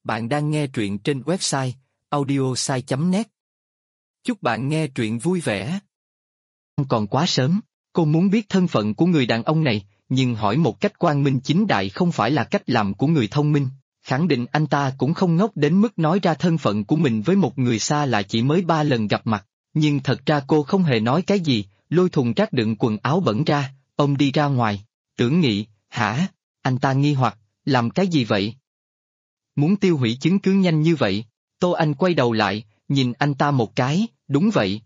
Bạn đang nghe truyện trên website audiosai.net. Chúc bạn nghe truyện vui vẻ. Còn quá sớm, cô muốn biết thân phận của người đàn ông này, nhưng hỏi một cách quang minh chính đại không phải là cách làm của người thông minh. Khẳng định anh ta cũng không ngốc đến mức nói ra thân phận của mình với một người xa lạ chỉ mới 3 lần gặp mặt, nhưng thật ra cô không hề nói cái gì, lôi thùng rác đựng quần áo bẩn ra, ông đi ra ngoài. Tưởng Nghị, hả? Anh ta nghi hoặc, làm cái gì vậy? Muốn tiêu hủy chứng cứ nhanh như vậy? Tô Anh quay đầu lại, nhìn anh ta một cái, đúng vậy.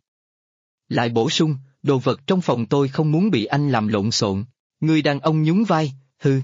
Lại bổ sung, đồ vật trong phòng tôi không muốn bị anh làm lộn xộn. Người đàn ông nhún vai, hừ.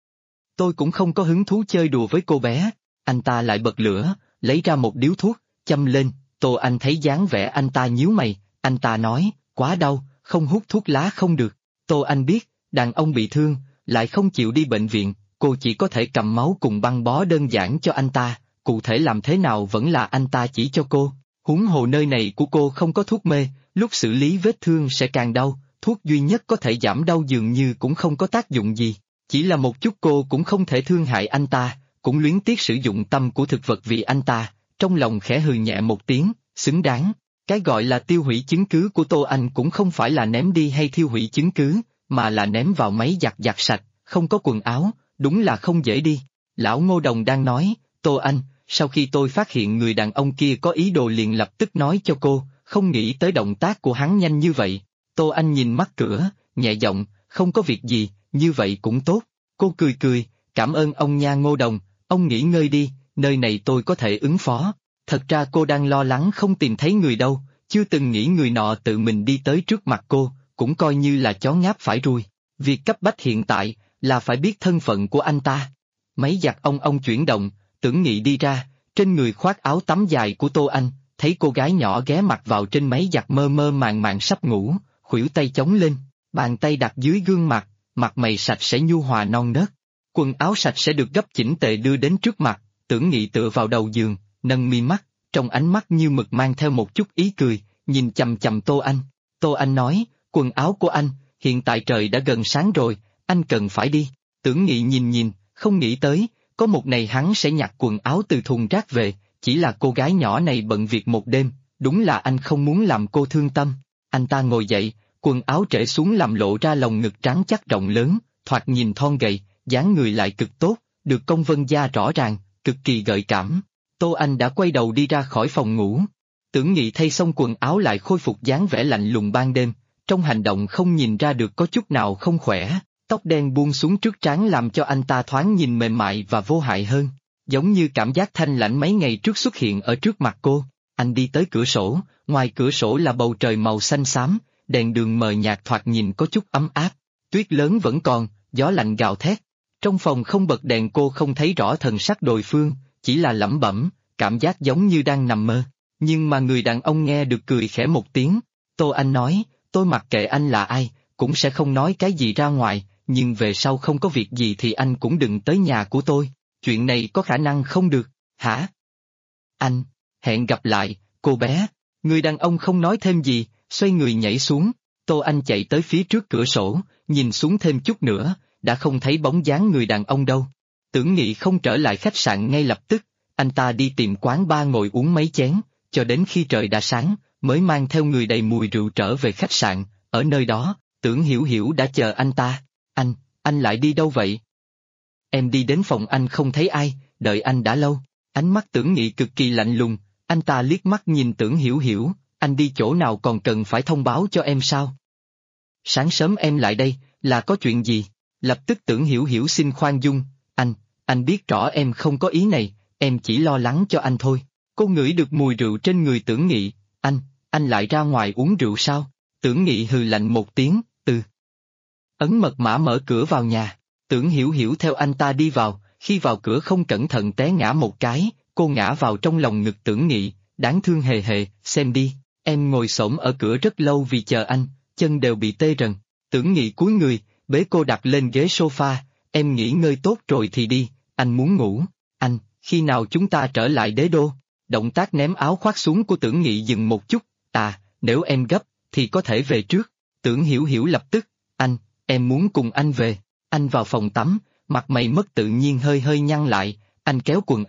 Tôi cũng không có hứng thú chơi đùa với cô bé. Anh ta lại bật lửa, lấy ra một điếu thuốc, châm lên. Tô Anh thấy dáng vẻ anh ta nhíu mày, anh ta nói, quá đau, không hút thuốc lá không được. Tô Anh biết, đàn ông bị thương, lại không chịu đi bệnh viện, cô chỉ có thể cầm máu cùng băng bó đơn giản cho anh ta, cụ thể làm thế nào vẫn là anh ta chỉ cho cô. Huống hồ nơi này của cô không có thuốc mê, lúc xử lý vết thương sẽ càng đau, thuốc duy nhất có thể giảm đau dường như cũng không có tác dụng gì. Chỉ là một chút cô cũng không thể thương hại anh ta, cũng luyến tiếc sử dụng tâm của thực vật vì anh ta, trong lòng khẽ hừ nhẹ một tiếng, xứng đáng. Cái gọi là tiêu hủy chứng cứ của Tô Anh cũng không phải là ném đi hay thiêu hủy chứng cứ, mà là ném vào máy giặt sạch, không có quần áo, đúng là không dễ đi. Lão Ngô Đồng đang nói, Tô Anh, sau khi tôi phát hiện người đàn ông kia có ý đồ liền lập tức nói cho cô, không nghĩ tới động tác của hắn nhanh như vậy. Tô Anh nhìn mắt cửa, nhẹ giọng, không có việc gì, như vậy cũng tốt. Cô cười cười, cảm ơn ông nha Ngô Đồng, ông nghỉ ngơi đi, nơi này tôi có thể ứng phó. Thật ra cô đang lo lắng không tìm thấy người đâu, chưa từng nghĩ người nọ tự mình đi tới trước mặt cô, cũng coi như là chó ngáp phải ruồi. Việc cấp bách hiện tại là phải biết thân phận của anh ta. Máy giặt ông chuyển động, Tưởng Nghị đi ra, trên người khoác áo tắm dài của Tô Anh, thấy cô gái nhỏ ghé mặt vào trên máy giặt mơ mơ màng màng sắp ngủ, khuỷu tay chống lên, bàn tay đặt dưới gương mặt, mặt mày sạch sẽ nhu hòa non nớt. Quần áo sạch sẽ được gấp chỉnh tề đưa đến trước mặt, Tưởng Nghị tựa vào đầu giường, nâng mi mắt, trong ánh mắt như mực mang theo một chút ý cười, nhìn chằm chằm Tô Anh. Tô Anh nói, quần áo của anh, hiện tại trời đã gần sáng rồi, anh cần phải đi. Tưởng Nghị nhìn, không nghĩ tới, có một ngày hắn sẽ nhặt quần áo từ thùng rác về, chỉ là cô gái nhỏ này bận việc một đêm, đúng là anh không muốn làm cô thương tâm. Anh ta ngồi dậy, quần áo trễ xuống làm lộ ra lồng ngực trắng chắc rộng lớn, thoạt nhìn thon gầy, dáng người lại cực tốt, được cong vân da rõ ràng, cực kỳ gợi cảm. Tô Anh đã quay đầu đi ra khỏi phòng ngủ. Tưởng Nghị thay xong quần áo lại khôi phục dáng vẻ lạnh lùng ban đêm, trong hành động không nhìn ra được có chút nào không khỏe, tóc đen buông xuống trước trán làm cho anh ta thoáng nhìn mềm mại và vô hại hơn, giống như cảm giác thanh lãnh mấy ngày trước xuất hiện ở trước mặt cô. Anh đi tới cửa sổ, ngoài cửa sổ là bầu trời màu xanh xám, đèn đường mờ nhạt thoạt nhìn có chút ấm áp, tuyết lớn vẫn còn, gió lạnh gào thét. Trong phòng không bật đèn cô không thấy rõ thần sắc đối phương, chỉ là lẩm bẩm, cảm giác giống như đang nằm mơ. Nhưng mà người đàn ông nghe được cười khẽ một tiếng. Tô Anh nói, tôi mặc kệ anh là ai, cũng sẽ không nói cái gì ra ngoài, nhưng về sau không có việc gì thì anh cũng đừng tới nhà của tôi, chuyện này có khả năng không được, hả? Anh, hẹn gặp lại, cô bé. Người đàn ông không nói thêm gì, xoay người nhảy xuống. Tô Anh chạy tới phía trước cửa sổ, nhìn xuống thêm chút nữa, đã không thấy bóng dáng người đàn ông đâu. Tưởng Nghị không trở lại khách sạn ngay lập tức, anh ta đi tìm quán bar ngồi uống mấy chén, cho đến khi trời đã sáng, mới mang theo người đầy mùi rượu trở về khách sạn. Ở nơi đó, Tưởng Hiểu Hiểu đã chờ anh ta. Anh lại đi đâu vậy? Em đi đến phòng anh không thấy ai, đợi anh đã lâu. Ánh mắt Tưởng Nghị cực kỳ lạnh lùng, anh ta liếc mắt nhìn Tưởng Hiểu Hiểu, anh đi chỗ nào còn cần phải thông báo cho em sao? Sáng sớm em lại đây, là có chuyện gì? Lập tức Tưởng Hiểu Hiểu xin khoan dung, anh biết rõ em không có ý này, em chỉ lo lắng cho anh thôi. Cô ngửi được mùi rượu trên người Tưởng Nghị, anh lại ra ngoài uống rượu sao? Tưởng Nghị hừ lạnh một tiếng, ấn mật mã mở cửa vào nhà. Tưởng Hiểu Hiểu theo anh ta đi vào, khi vào cửa không cẩn thận té ngã một cái, cô ngã vào trong lòng ngực Tưởng Nghị, đáng thương hề hề, xem đi, em ngồi xổm ở cửa rất lâu vì chờ anh, chân đều bị tê rần. Tưởng Nghị cúi người, bế cô đặt lên ghế sofa, em nghỉ ngơi tốt rồi thì đi, anh muốn ngủ. Anh, khi nào chúng ta trở lại đế đô? Động tác ném áo khoác xuống của Tưởng Nghị dừng một chút, nếu em gấp, thì có thể về trước. Tưởng Hiểu Hiểu lập tức, em muốn cùng anh về. Anh vào phòng tắm, mặt mày mất tự nhiên hơi nhăn lại, anh kéo quần áo,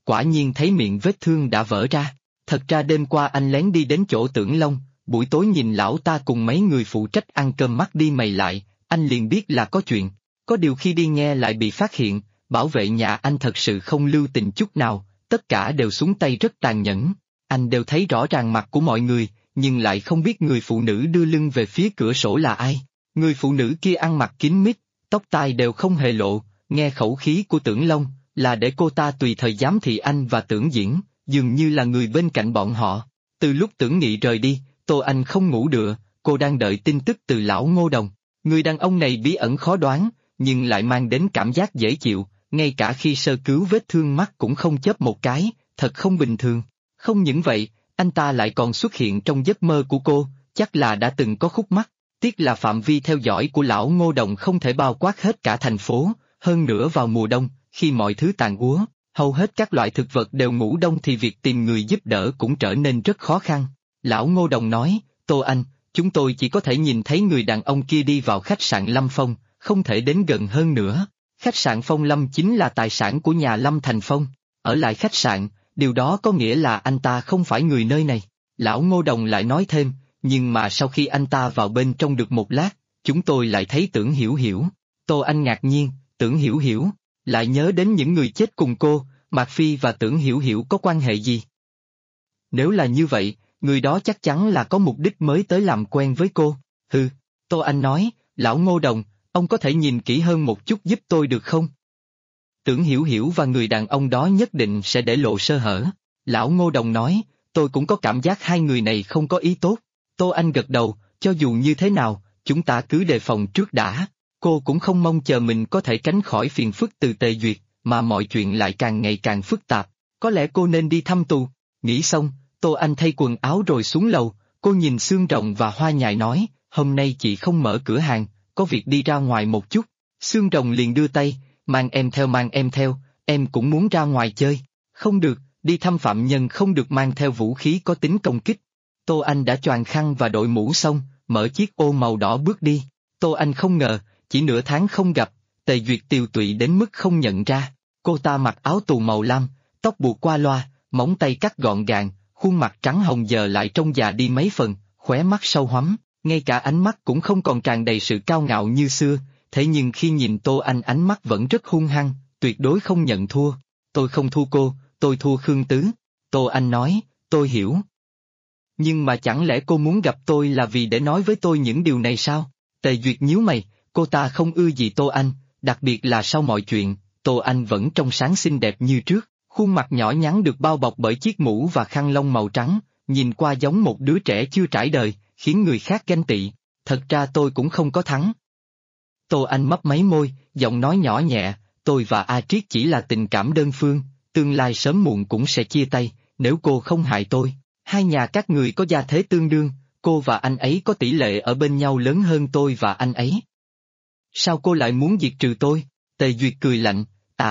quả nhiên thấy miệng vết thương đã vỡ ra. Thật ra đêm qua anh lén đi đến chỗ Tưởng Long, buổi tối nhìn lão ta cùng mấy người phụ trách ăn cơm mắt đi mày lại, anh liền biết là có chuyện. Có điều khi đi nghe lại bị phát hiện, bảo vệ nhà anh thật sự không lưu tình chút nào, tất cả đều xuống tay rất tàn nhẫn. Anh đều thấy rõ ràng mặt của mọi người, nhưng lại không biết người phụ nữ đưa lưng về phía cửa sổ là ai. Người phụ nữ kia ăn mặc kín mít, tóc tai đều không hề lộ, nghe khẩu khí của Tưởng Long, là để cô ta tùy thời giám thị anh và Tưởng Diễn, dường như là người bên cạnh bọn họ. Từ lúc Tưởng Nghị rời đi, Tô Anh không ngủ được, cô đang đợi tin tức từ lão Ngô Đồng. Người đàn ông này bí ẩn khó đoán, nhưng lại mang đến cảm giác dễ chịu, ngay cả khi sơ cứu vết thương mắt cũng không chớp một cái, thật không bình thường. Không những vậy, anh ta lại còn xuất hiện trong giấc mơ của cô, chắc là đã từng có khúc mắc. Tiếc là phạm vi theo dõi của lão Ngô Đồng không thể bao quát hết cả thành phố, hơn nữa vào mùa đông, khi mọi thứ tàn úa, hầu hết các loại thực vật đều ngủ đông thì việc tìm người giúp đỡ cũng trở nên rất khó khăn. Lão Ngô Đồng nói, Tô Anh, chúng tôi chỉ có thể nhìn thấy người đàn ông kia đi vào khách sạn Lâm Phong, không thể đến gần hơn nữa. Khách sạn Phong Lâm chính là tài sản của nhà Lâm Thành Phong. Ở lại khách sạn, điều đó có nghĩa là anh ta không phải người nơi này. Lão Ngô Đồng lại nói thêm, nhưng mà sau khi anh ta vào bên trong được một lát, chúng tôi lại thấy Tưởng Hiểu Hiểu. Tô Anh ngạc nhiên, Tưởng Hiểu Hiểu, lại nhớ đến những người chết cùng cô, Mạc Phi và Tưởng Hiểu Hiểu có quan hệ gì? Nếu là như vậy, người đó chắc chắn là có mục đích mới tới làm quen với cô. Hừ, Tô Anh nói, lão Ngô Đồng, ông có thể nhìn kỹ hơn một chút giúp tôi được không? Tưởng Hiểu Hiểu và người đàn ông đó nhất định sẽ để lộ sơ hở. Lão Ngô Đồng nói, tôi cũng có cảm giác hai người này không có ý tốt. Tô Anh gật đầu, cho dù như thế nào, chúng ta cứ đề phòng trước đã. Cô cũng không mong chờ mình có thể tránh khỏi phiền phức từ Tề Duyệt, mà mọi chuyện lại càng ngày càng phức tạp. Có lẽ cô nên đi thăm tù. Nghĩ xong, Tô Anh thay quần áo rồi xuống lầu, cô nhìn Xương Rồng và Hoa Nhài nói, hôm nay chị không mở cửa hàng, có việc đi ra ngoài một chút. Xương Rồng liền đưa tay, mang em theo, em cũng muốn ra ngoài chơi. Không được, đi thăm phạm nhân không được mang theo vũ khí có tính công kích. Tô Anh đã choàng khăn và đội mũ xong, mở chiếc ô màu đỏ bước đi. Tô Anh không ngờ, chỉ nửa tháng không gặp, Tề Duyệt tiều tụy đến mức không nhận ra. Cô ta mặc áo tù màu lam, tóc buộc qua loa, móng tay cắt gọn gàng, khuôn mặt trắng hồng giờ lại trông già đi mấy phần, khóe mắt sâu hoắm, ngay cả ánh mắt cũng không còn tràn đầy sự cao ngạo như xưa, thế nhưng khi nhìn Tô Anh ánh mắt vẫn rất hung hăng, tuyệt đối không nhận thua. Tôi không thua cô, tôi thua Khương Tứ. Tô Anh nói, tôi hiểu. Nhưng mà chẳng lẽ cô muốn gặp tôi là vì để nói với tôi những điều này sao? Tề Duyệt nhíu mày, cô ta không ưa gì Tô Anh, đặc biệt là sau mọi chuyện, Tô Anh vẫn trong sáng xinh đẹp như trước, khuôn mặt nhỏ nhắn được bao bọc bởi chiếc mũ và khăn lông màu trắng, nhìn qua giống một đứa trẻ chưa trải đời, khiến người khác ganh tị. Thật ra tôi cũng không có thắng. Tô Anh mấp máy môi, giọng nói nhỏ nhẹ, tôi và A Triết chỉ là tình cảm đơn phương, tương lai sớm muộn cũng sẽ chia tay, nếu cô không hại tôi. Hai nhà các người có gia thế tương đương, cô và anh ấy có tỷ lệ ở bên nhau lớn hơn tôi và anh ấy. Sao cô lại muốn diệt trừ tôi? Tề Duyệt cười lạnh,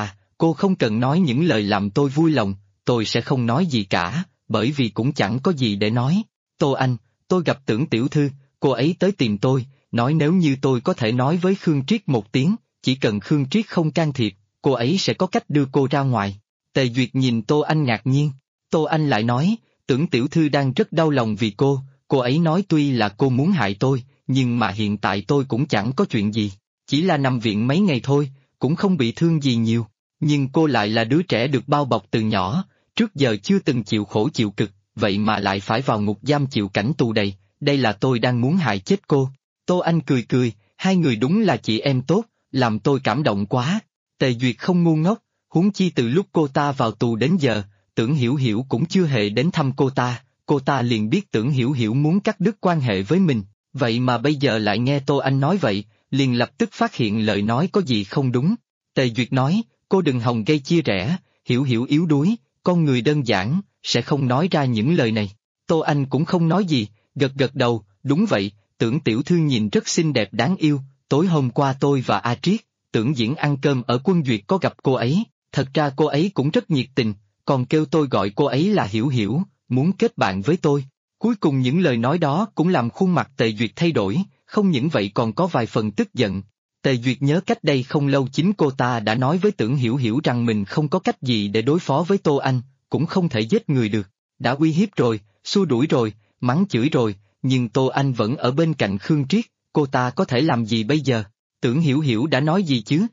cô không cần nói những lời làm tôi vui lòng, tôi sẽ không nói gì cả, bởi vì cũng chẳng có gì để nói. Tô Anh, tôi gặp Tưởng tiểu thư, cô ấy tới tìm tôi, nói nếu như tôi có thể nói với Khương Triết một tiếng, chỉ cần Khương Triết không can thiệp, cô ấy sẽ có cách đưa cô ra ngoài. Tề Duyệt nhìn Tô Anh ngạc nhiên, Tô Anh lại nói, Tưởng tiểu thư đang rất đau lòng vì cô ấy nói tuy là cô muốn hại tôi, nhưng mà hiện tại tôi cũng chẳng có chuyện gì, chỉ là nằm viện mấy ngày thôi, cũng không bị thương gì nhiều, nhưng cô lại là đứa trẻ được bao bọc từ nhỏ, trước giờ chưa từng chịu khổ chịu cực, vậy mà lại phải vào ngục giam chịu cảnh tù đầy, đây là tôi đang muốn hại chết cô. Tô Anh cười cười, hai người đúng là chị em tốt, làm tôi cảm động quá. Tề Duyệt không ngu ngốc, huống chi từ lúc cô ta vào tù đến giờ, Tưởng Hiểu Hiểu cũng chưa hề đến thăm cô ta liền biết Tưởng Hiểu Hiểu muốn cắt đứt quan hệ với mình, vậy mà bây giờ lại nghe Tô Anh nói vậy, liền lập tức phát hiện lời nói có gì không đúng. Tề Duyệt nói, cô đừng hòng gây chia rẽ, Hiểu Hiểu yếu đuối, con người đơn giản, sẽ không nói ra những lời này. Tô Anh cũng không nói gì, gật đầu, đúng vậy, Tưởng tiểu thư nhìn rất xinh đẹp đáng yêu, tối hôm qua tôi và A Triết, Tưởng Diễn ăn cơm ở Quân Duyệt có gặp cô ấy, thật ra cô ấy cũng rất nhiệt tình, còn kêu tôi gọi cô ấy là Hiểu Hiểu, muốn kết bạn với tôi. Cuối cùng những lời nói đó cũng làm khuôn mặt Tề Duyệt thay đổi, không những vậy còn có vài phần tức giận. Tề Duyệt nhớ cách đây không lâu chính cô ta đã nói với Tưởng Hiểu Hiểu rằng mình không có cách gì để đối phó với Tô Anh, cũng không thể giết người được, đã uy hiếp rồi, xua đuổi rồi, mắng chửi rồi, nhưng Tô Anh vẫn ở bên cạnh Khương Triết, cô ta có thể làm gì bây giờ? Tưởng Hiểu Hiểu đã nói gì chứ?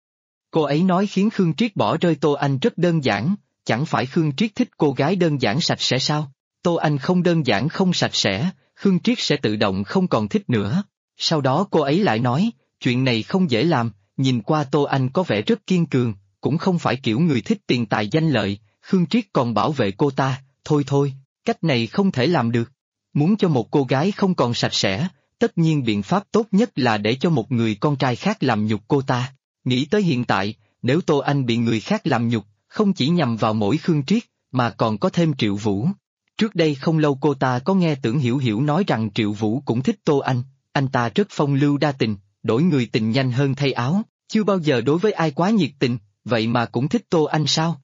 Cô ấy nói khiến Khương Triết bỏ rơi Tô Anh rất đơn giản, chẳng phải Khương Triết thích cô gái đơn giản sạch sẽ sao? Tô Anh không đơn giản không sạch sẽ, Khương Triết sẽ tự động không còn thích nữa. Sau đó cô ấy lại nói, chuyện này không dễ làm, nhìn qua Tô Anh có vẻ rất kiên cường, cũng không phải kiểu người thích tiền tài danh lợi, Khương Triết còn bảo vệ cô ta, thôi thôi, cách này không thể làm được. Muốn cho một cô gái không còn sạch sẽ, tất nhiên biện pháp tốt nhất là để cho một người con trai khác làm nhục cô ta. Nghĩ tới hiện tại, nếu Tô Anh bị người khác làm nhục, không chỉ nhằm vào mỗi Khương Triết, mà còn có thêm Triệu Vũ. Trước đây không lâu cô ta có nghe Tưởng Hiểu Hiểu nói rằng Triệu Vũ cũng thích Tô anh ta rất phong lưu đa tình, đổi người tình nhanh hơn thay áo, chưa bao giờ đối với ai quá nhiệt tình, vậy mà cũng thích Tô Anh sao?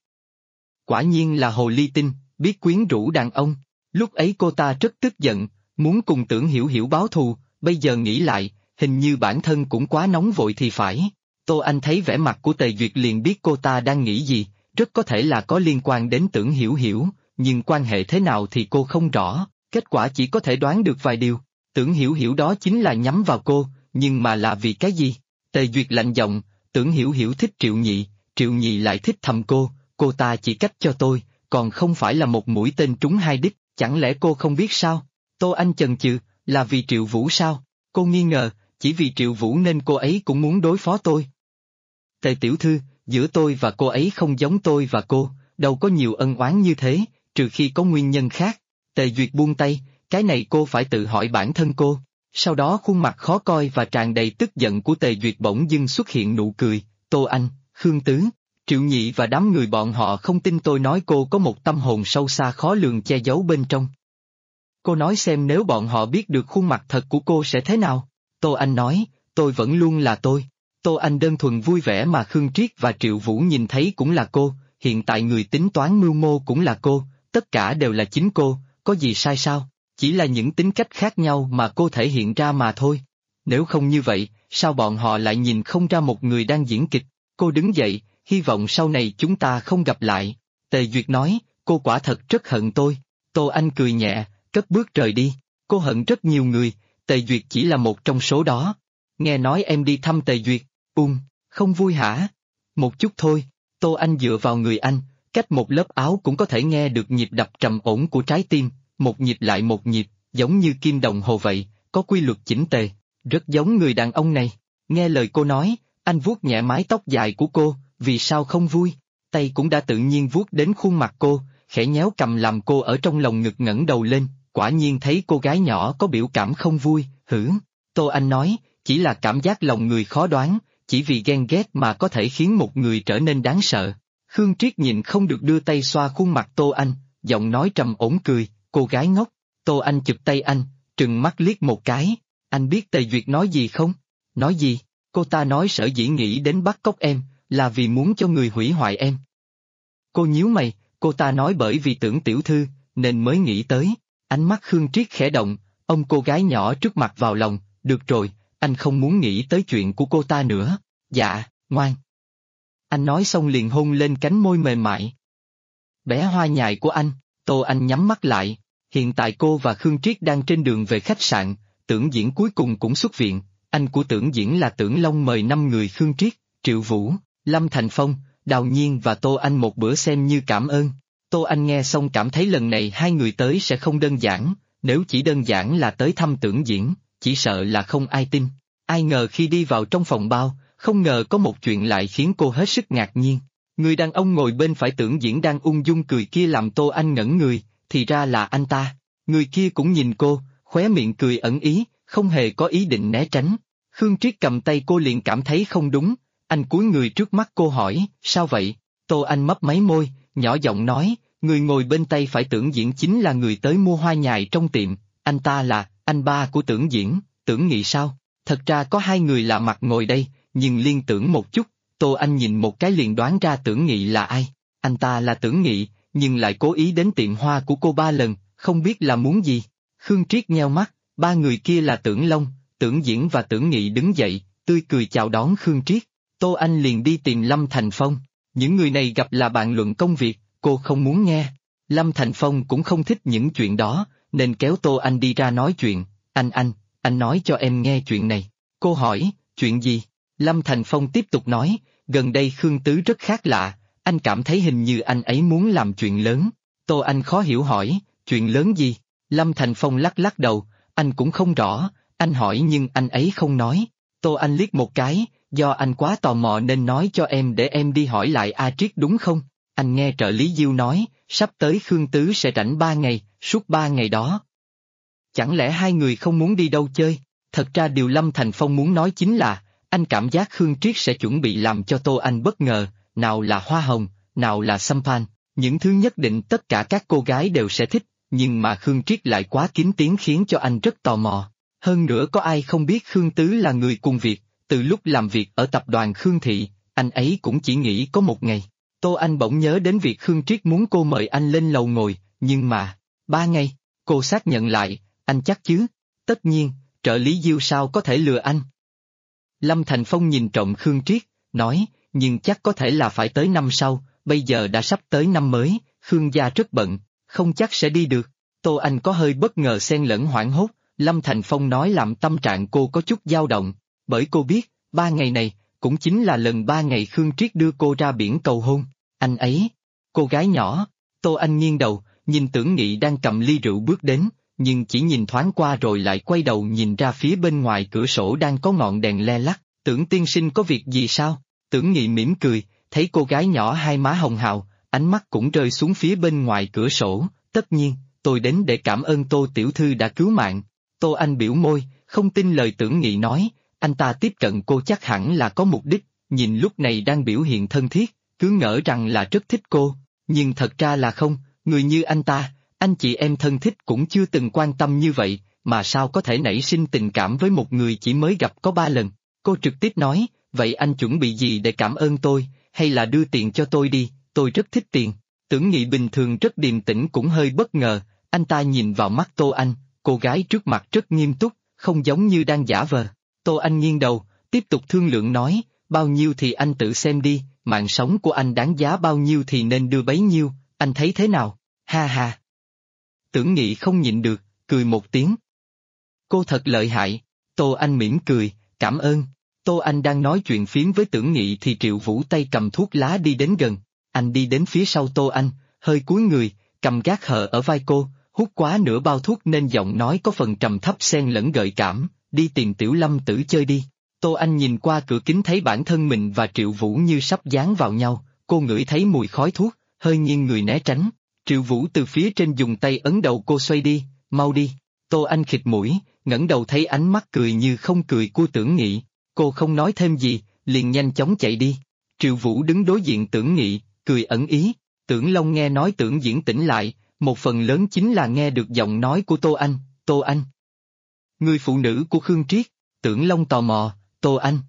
Quả nhiên là hồ ly tinh, biết quyến rũ đàn ông. Lúc ấy cô ta rất tức giận, muốn cùng Tưởng Hiểu Hiểu báo thù, bây giờ nghĩ lại, hình như bản thân cũng quá nóng vội thì phải. Tô Anh thấy vẻ mặt của Tề Duyệt liền biết cô ta đang nghĩ gì, rất có thể là có liên quan đến Tưởng Hiểu Hiểu, nhưng quan hệ thế nào thì cô không rõ, kết quả chỉ có thể đoán được vài điều. Tưởng Hiểu Hiểu đó chính là nhắm vào cô, nhưng mà là vì cái gì? Tề Duyệt lạnh giọng, Tưởng Hiểu Hiểu thích Triệu Nhị lại thích thầm cô ta chỉ cách cho tôi, còn không phải là một mũi tên trúng hai đích, chẳng lẽ cô không biết sao? Tô Anh chần chừ, là vì Triệu Vũ sao? Cô nghi ngờ, chỉ vì Triệu Vũ nên cô ấy cũng muốn đối phó tôi. Tề tiểu thư, giữa tôi và cô ấy không giống tôi và cô, đâu có nhiều ân oán như thế, trừ khi có nguyên nhân khác. Tề Duyệt buông tay, cái này cô phải tự hỏi bản thân cô. Sau đó khuôn mặt khó coi và tràn đầy tức giận của Tề Duyệt bỗng dưng xuất hiện nụ cười, Tô Anh, Khương Tứ, Triệu Nhị và đám người bọn họ không tin tôi nói cô có một tâm hồn sâu xa khó lường che giấu bên trong. Cô nói xem nếu bọn họ biết được khuôn mặt thật của cô sẽ thế nào? Tô Anh nói, tôi vẫn luôn là tôi. Tô Anh đơn thuần vui vẻ mà Khương Triết và Triệu Vũ nhìn thấy cũng là cô, hiện tại người tính toán mưu mô cũng là cô, tất cả đều là chính cô, có gì sai sao? Chỉ là những tính cách khác nhau mà cô thể hiện ra mà thôi. Nếu không như vậy, sao bọn họ lại nhìn không ra một người đang diễn kịch? Cô đứng dậy, hy vọng sau này chúng ta không gặp lại. Tề Duyệt nói, cô quả thật rất hận tôi. Tô Anh cười nhẹ, cất bước rời đi. Cô hận rất nhiều người, Tề Duyệt chỉ là một trong số đó. Nghe nói em đi thăm Tề Duyệt, không vui hả? Một chút thôi. Tô Anh dựa vào người anh, cách một lớp áo cũng có thể nghe được nhịp đập trầm ổn của trái tim, một nhịp lại một nhịp, giống như kim đồng hồ vậy, có quy luật chỉnh tề, rất giống người đàn ông này. Nghe lời cô nói, anh vuốt nhẹ mái tóc dài của cô, vì sao không vui? Tay cũng đã tự nhiên vuốt đến khuôn mặt cô, khẽ nhéo cầm làm cô ở trong lòng ngực ngẩng đầu lên, quả nhiên thấy cô gái nhỏ có biểu cảm không vui, hử? Tô Anh nói, chỉ là cảm giác lòng người khó đoán, chỉ vì ghen ghét mà có thể khiến một người trở nên đáng sợ. Khương Triết nhịn không được đưa tay xoa khuôn mặt Tô Anh, giọng nói trầm ổn cười, cô gái ngốc. Tô Anh chụp tay anh, trừng mắt liếc một cái, anh biết Tề Duyệt nói gì không? Nói gì? Cô ta nói sở dĩ nghĩ đến bắt cóc em, là vì muốn cho người hủy hoại em. Cô nhíu mày, cô ta nói bởi vì Tưởng tiểu thư, nên mới nghĩ tới. Ánh mắt Khương Triết khẽ động, ông cô gái nhỏ trước mặt vào lòng, được rồi, anh không muốn nghĩ tới chuyện của cô ta nữa. Dạ, ngoan. Anh nói xong liền hôn lên cánh môi mềm mại. Bé hoa nhài của anh. Tô Anh nhắm mắt lại. Hiện tại cô và Khương Triết đang trên đường về khách sạn, Tưởng Diễn cuối cùng cũng xuất viện. Anh của Tưởng Diễn là Tưởng Long mời 5 người Khương Triết, Triệu Vũ, Lâm Thành Phong, Đào Nhiên và Tô Anh một bữa xem như cảm ơn. Tô Anh nghe xong cảm thấy lần này hai người tới sẽ không đơn giản, nếu chỉ đơn giản là tới thăm Tưởng Diễn, chỉ sợ là không ai tin. Ai ngờ khi đi vào trong phòng bao, không ngờ có một chuyện lại khiến cô hết sức ngạc nhiên. Người đàn ông ngồi bên phải Tưởng Diễn đang ung dung cười kia làm Tô Anh ngẩn người, thì ra là anh ta. Người kia cũng nhìn cô, khóe miệng cười ẩn ý, không hề có ý định né tránh. Khương Triết cầm tay cô liền cảm thấy không đúng, anh cúi người trước mắt cô hỏi, sao vậy? Tô Anh mấp máy môi, nhỏ giọng nói, người ngồi bên tay phải Tưởng Diễn chính là người tới mua hoa nhài trong tiệm, anh ta là anh ba của Tưởng Diễn, Tưởng Nghị sao? Thật ra có hai người lạ mặt ngồi đây, nhưng liên tưởng một chút, Tô Anh nhìn một cái liền đoán ra Tưởng Nghị là ai. Anh ta là Tưởng Nghị, nhưng lại cố ý đến tiệm hoa của cô 3 lần, không biết là muốn gì. Khương Triết nheo mắt, ba người kia là Tưởng Long, Tưởng Diễn và Tưởng Nghị đứng dậy, tươi cười chào đón Khương Triết. Tô Anh liền đi tìm Lâm Thành Phong. Những người này gặp là bàn luận công việc, cô không muốn nghe. Lâm Thành Phong cũng không thích những chuyện đó, nên kéo Tô Anh đi ra nói chuyện. Anh nói cho em nghe chuyện này. Cô hỏi, chuyện gì? Lâm Thành Phong tiếp tục nói, gần đây Khương Tứ rất khác lạ, anh cảm thấy hình như anh ấy muốn làm chuyện lớn. Tô Anh khó hiểu hỏi, chuyện lớn gì? Lâm Thành Phong lắc lắc đầu, anh cũng không rõ, anh hỏi nhưng anh ấy không nói. Tô Anh liếc một cái, do anh quá tò mò nên nói cho em để em đi hỏi lại A Triết đúng không? Anh nghe trợ lý Diêu nói, sắp tới Khương Tứ sẽ rảnh 3 ngày, suốt 3 ngày đó. Chẳng lẽ hai người không muốn đi đâu chơi? Thật ra điều Lâm Thành Phong muốn nói chính là, anh cảm giác Khương Triết sẽ chuẩn bị làm cho Tô Anh bất ngờ, nào là hoa hồng, nào là champagne, những thứ nhất định tất cả các cô gái đều sẽ thích, nhưng mà Khương Triết lại quá kín tiếng khiến cho anh rất tò mò. Hơn nữa có ai không biết Khương Tứ là người cùng việc, từ lúc làm việc ở tập đoàn Khương Thị, anh ấy cũng chỉ nghĩ có một ngày. Tô Anh bỗng nhớ đến việc Khương Triết muốn cô mời anh lên lầu ngồi, nhưng mà, 3 ngày, cô xác nhận lại, anh chắc chứ? Tất nhiên, trợ lý Diêu sao có thể lừa anh? Lâm Thành Phong nhìn trộm Khương Triết, nói, nhưng chắc có thể là phải tới năm sau, bây giờ đã sắp tới năm mới, Khương gia rất bận, không chắc sẽ đi được. Tô Anh có hơi bất ngờ xen lẫn hoảng hốt, Lâm Thành Phong nói làm tâm trạng cô có chút dao động, bởi cô biết, 3 ngày này, cũng chính là lần 3 ngày Khương Triết đưa cô ra biển cầu hôn, anh ấy, cô gái nhỏ. Tô Anh nghiêng đầu, nhìn Tưởng Nghị đang cầm ly rượu bước đến, nhưng chỉ nhìn thoáng qua rồi lại quay đầu nhìn ra phía bên ngoài cửa sổ đang có ngọn đèn le lắc. Tưởng tiên sinh có việc gì sao? Tưởng Nghị mỉm cười, thấy cô gái nhỏ hai má hồng hào, ánh mắt cũng rơi xuống phía bên ngoài cửa sổ. Tất nhiên, tôi đến để cảm ơn Tô tiểu thư đã cứu mạng. Tô Anh biểu môi, không tin lời Tưởng Nghị nói, anh ta tiếp cận cô chắc hẳn là có mục đích, nhìn lúc này đang biểu hiện thân thiết, cứ ngỡ rằng là rất thích cô, nhưng thật ra là không, người như anh ta, anh chị em thân thích cũng chưa từng quan tâm như vậy, mà sao có thể nảy sinh tình cảm với một người chỉ mới gặp có 3 lần. Cô trực tiếp nói, vậy anh chuẩn bị gì để cảm ơn tôi, hay là đưa tiền cho tôi đi, tôi rất thích tiền. Tưởng Nghị bình thường rất điềm tĩnh cũng hơi bất ngờ, anh ta nhìn vào mắt Tô Anh, cô gái trước mặt rất nghiêm túc, không giống như đang giả vờ. Tô Anh nghiêng đầu, tiếp tục thương lượng nói, bao nhiêu thì anh tự xem đi, mạng sống của anh đáng giá bao nhiêu thì nên đưa bấy nhiêu, anh thấy thế nào? Ha ha. Tưởng Nghị không nhịn được, cười một tiếng. Cô thật lợi hại. Tô Anh mỉm cười, cảm ơn. Tô Anh đang nói chuyện phiếm với Tưởng Nghị thì Triệu Vũ tay cầm thuốc lá đi đến gần. Anh đi đến phía sau Tô Anh, hơi cúi người, cầm gác hờ ở vai cô, hút quá nửa bao thuốc nên giọng nói có phần trầm thấp xen lẫn gợi cảm, đi tìm Tiểu Lâm Tử chơi đi. Tô Anh nhìn qua cửa kính thấy bản thân mình và Triệu Vũ như sắp dán vào nhau, cô ngửi thấy mùi khói thuốc, hơi nghiêng người né tránh. Triệu Vũ từ phía trên dùng tay ấn đầu cô xoay đi, mau đi. Tô Anh khịt mũi, ngẩng đầu thấy ánh mắt cười như không cười của Tưởng Nghị, cô không nói thêm gì, liền nhanh chóng chạy đi. Triệu Vũ đứng đối diện Tưởng Nghị, cười ẩn ý. Tưởng Long nghe nói Tưởng Diễn tỉnh lại, một phần lớn chính là nghe được giọng nói của Tô Anh. Tô Anh, người phụ nữ của Khương Triết. Tưởng Long tò mò, Tô Anh,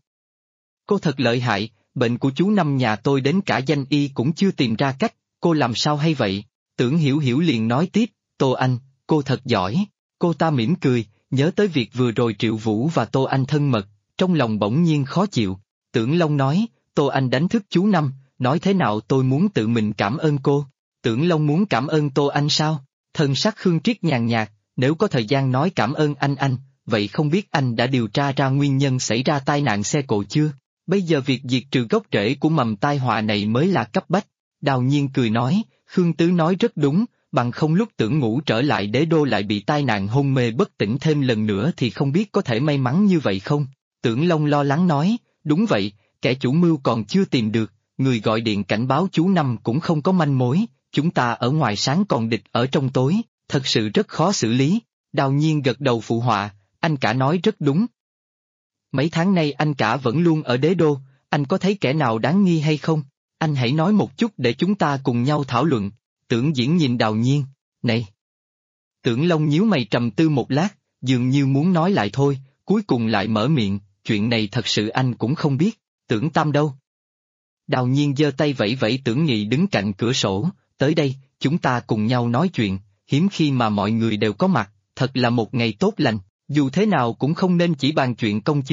cô thật lợi hại, bệnh của chú Năm nhà tôi đến cả danh y cũng chưa tìm ra cách, cô làm sao hay vậy? Tưởng Hiểu Hiểu liền nói tiếp, Tô Anh, cô thật giỏi. Cô ta mỉm cười, nhớ tới việc vừa rồi Triệu Vũ và Tô Anh thân mật, trong lòng bỗng nhiên khó chịu. Tưởng Long nói, Tô Anh đánh thức chú Năm, nói thế nào tôi muốn tự mình cảm ơn cô. Tưởng Long muốn cảm ơn Tô Anh sao? Thần sắc Khương Triết nhàn nhạt, nếu có thời gian nói cảm ơn anh, vậy không biết anh đã điều tra ra nguyên nhân xảy ra tai nạn xe cộ chưa? Bây giờ việc diệt trừ gốc rễ của mầm tai họa này mới là cấp bách. Đào Nhiên cười nói, Khương Tứ nói rất đúng, bằng không lúc Tưởng Ngũ trở lại đế đô lại bị tai nạn hôn mê bất tỉnh thêm lần nữa thì không biết có thể may mắn như vậy không? Tưởng Long lo lắng nói, đúng vậy, kẻ chủ mưu còn chưa tìm được, người gọi điện cảnh báo chú Năm cũng không có manh mối, chúng ta ở ngoài sáng còn địch ở trong tối, thật sự rất khó xử lý. Đào Nhiên gật đầu phụ họa, anh cả nói rất đúng. Mấy tháng nay anh cả vẫn luôn ở đế đô, anh có thấy kẻ nào đáng nghi hay không? Anh hãy nói một chút để chúng ta cùng nhau thảo luận. Tưởng Diễn nhìn Đào Nhiên, này. Tưởng Long nhíu mày trầm tư một lát, dường như muốn nói lại thôi, cuối cùng lại mở miệng, chuyện này thật sự anh cũng không biết, Tưởng Tam đâu? Đào Nhiên giơ tay vẫy vẫy Tưởng Nghị đứng cạnh cửa sổ, tới đây, chúng ta cùng nhau nói chuyện, hiếm khi mà mọi người đều có mặt, thật là một ngày tốt lành, dù thế nào cũng không nên chỉ bàn chuyện công chứ.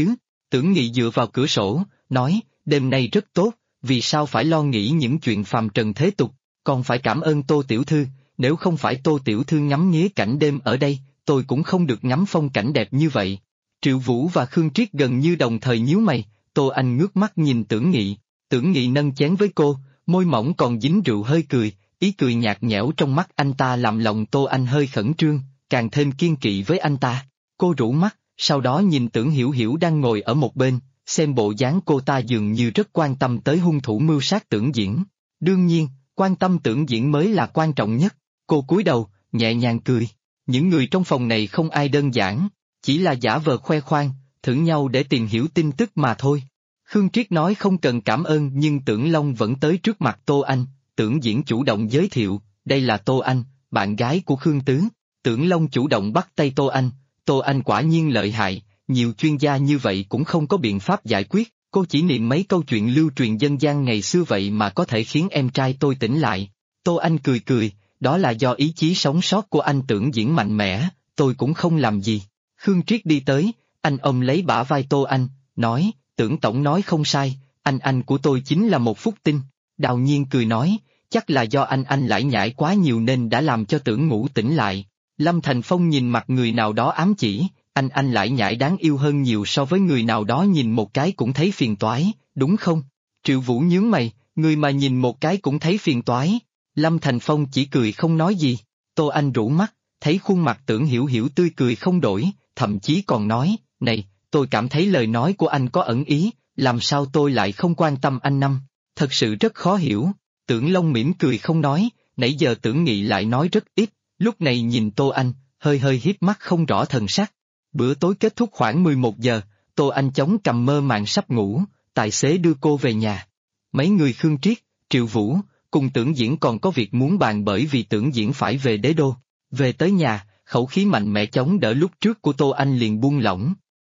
Tưởng Nghị dựa vào cửa sổ, nói, đêm nay rất tốt, vì sao phải lo nghĩ những chuyện phàm trần thế tục, còn phải cảm ơn Tô Tiểu Thư, nếu không phải Tô Tiểu Thư ngắm nghía cảnh đêm ở đây, tôi cũng không được ngắm phong cảnh đẹp như vậy. Triệu Vũ và Khương Triết gần như đồng thời nhíu mày, Tô Anh ngước mắt nhìn Tưởng Nghị, Tưởng Nghị nâng chén với cô, môi mỏng còn dính rượu hơi cười, ý cười nhạt nhẽo trong mắt anh ta làm lòng Tô Anh hơi khẩn trương, càng thêm kiên kỵ với anh ta. Cô rũ mắt, sau đó nhìn Tưởng Hiểu Hiểu đang ngồi ở một bên, xem bộ dáng cô ta dường như rất quan tâm tới hung thủ mưu sát Tưởng Diễn. Đương nhiên, quan tâm Tưởng Diễn mới là quan trọng nhất. Cô cúi đầu, nhẹ nhàng cười. Những người trong phòng này không ai đơn giản, chỉ là giả vờ khoe khoang, thử nhau để tìm hiểu tin tức mà thôi. Khương Triết nói không cần cảm ơn nhưng Tưởng Long vẫn tới trước mặt Tô Anh, Tưởng Diễn chủ động giới thiệu, đây là Tô Anh, bạn gái của Khương Tứ. Tưởng Long chủ động bắt tay Tô Anh quả nhiên lợi hại, nhiều chuyên gia như vậy cũng không có biện pháp giải quyết, cô chỉ niệm mấy câu chuyện lưu truyền dân gian ngày xưa vậy mà có thể khiến em trai tôi tỉnh lại. Tô Anh cười cười, đó là do ý chí sống sót của anh Tưởng Diễn mạnh mẽ, tôi cũng không làm gì. Khương Triết đi tới, anh ôm lấy bả vai Tô Anh, nói, Tưởng Tổng nói không sai, anh của tôi chính là một phúc tinh. Đào Nhiên cười nói, chắc là do anh lải nhải quá nhiều nên đã làm cho Tưởng ngủ tỉnh lại. Lâm Thành Phong nhìn mặt người nào đó ám chỉ, anh lải nhải đáng yêu hơn nhiều so với người nào đó nhìn một cái cũng thấy phiền toái, đúng không? Triệu Vũ nhướng mày, người mà nhìn một cái cũng thấy phiền toái. Lâm Thành Phong chỉ cười không nói gì. Tô Anh rũ mắt, thấy khuôn mặt Tưởng Hiểu Hiểu tươi cười không đổi, thậm chí còn nói, này, tôi cảm thấy lời nói của anh có ẩn ý, làm sao tôi lại không quan tâm anh năm, thật sự rất khó hiểu. Tưởng Long mỉm cười không nói, nãy giờ Tưởng Nghị lại nói rất ít, lúc này nhìn Tô Anh, hơi híp mắt không rõ thần sắc. Bữa tối kết thúc khoảng 11 giờ, Tô Anh chống cằm mơ màng sắp ngủ, tài xế đưa cô về nhà. Mấy người Khương Triết, Triệu Vũ, cùng Tưởng Diễn còn có việc muốn bàn bởi vì Tưởng Diễn phải về đế đô. Về tới nhà, khẩu khí mạnh mẽ chống đỡ lúc trước của Tô Anh liền buông lỏng.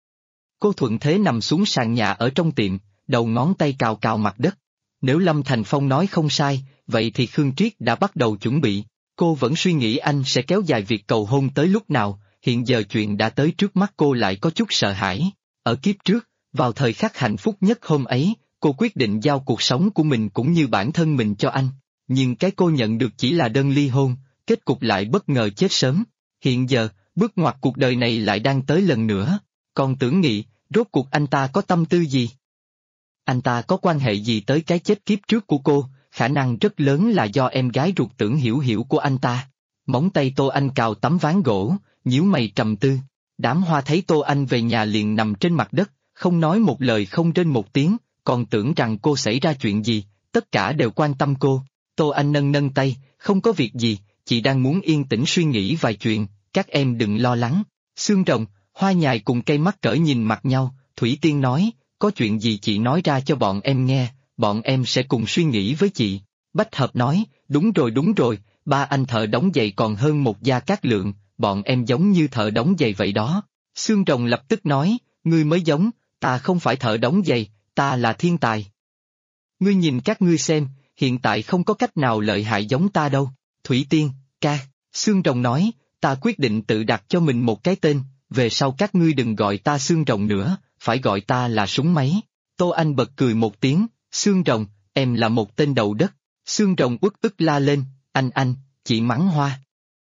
Cô thuận thế nằm xuống sàn nhà ở trong tiệm, đầu ngón tay cào cào mặt đất. Nếu Lâm Thành Phong nói không sai, vậy thì Khương Triết đã bắt đầu chuẩn bị. Cô vẫn suy nghĩ anh sẽ kéo dài việc cầu hôn tới lúc nào, hiện giờ chuyện đã tới trước mắt cô lại có chút sợ hãi. Ở kiếp trước, vào thời khắc hạnh phúc nhất hôm ấy, cô quyết định giao cuộc sống của mình cũng như bản thân mình cho anh. Nhưng cái cô nhận được chỉ là đơn ly hôn, kết cục lại bất ngờ chết sớm. Hiện giờ, bước ngoặt cuộc đời này lại đang tới lần nữa. Còn Tưởng Nghị, rốt cuộc anh ta có tâm tư gì? Anh ta có quan hệ gì tới cái chết kiếp trước của cô? Khả năng rất lớn là do em gái ruột Tưởng Hiểu Hiểu của anh ta. Móng tay Tô Anh cào tấm ván gỗ, nhíu mày trầm tư. Đám hoa thấy Tô Anh về nhà liền nằm trên mặt đất, không nói một lời không rên một tiếng, còn tưởng rằng cô xảy ra chuyện gì, tất cả đều quan tâm cô. Tô Anh nâng tay, không có việc gì, chị đang muốn yên tĩnh suy nghĩ vài chuyện, các em đừng lo lắng. Xương Rồng, Hoa Nhài cùng cây mắt cỡ nhìn mặt nhau, Thủy Tiên nói, có chuyện gì chị nói ra cho bọn em nghe, bọn em sẽ cùng suy nghĩ với chị. Bách Hợp nói, đúng rồi, ba anh thợ đóng giày còn hơn một Gia Cát Lượng, bọn em giống như thợ đóng giày vậy đó. Xương Rồng lập tức nói, ngươi mới giống, ta không phải thợ đóng giày, ta là thiên tài. Ngươi nhìn các ngươi xem, hiện tại không có cách nào lợi hại giống ta đâu. Thủy Tiên, ca, Xương Rồng nói, ta quyết định tự đặt cho mình một cái tên, về sau các ngươi đừng gọi ta Xương Rồng nữa, phải gọi ta là Súng Máy. Tô Anh bật cười một tiếng, Xương Rồng, em là một tên đầu đất. Xương Rồng uất ức la lên, anh, chị mắng Hoa.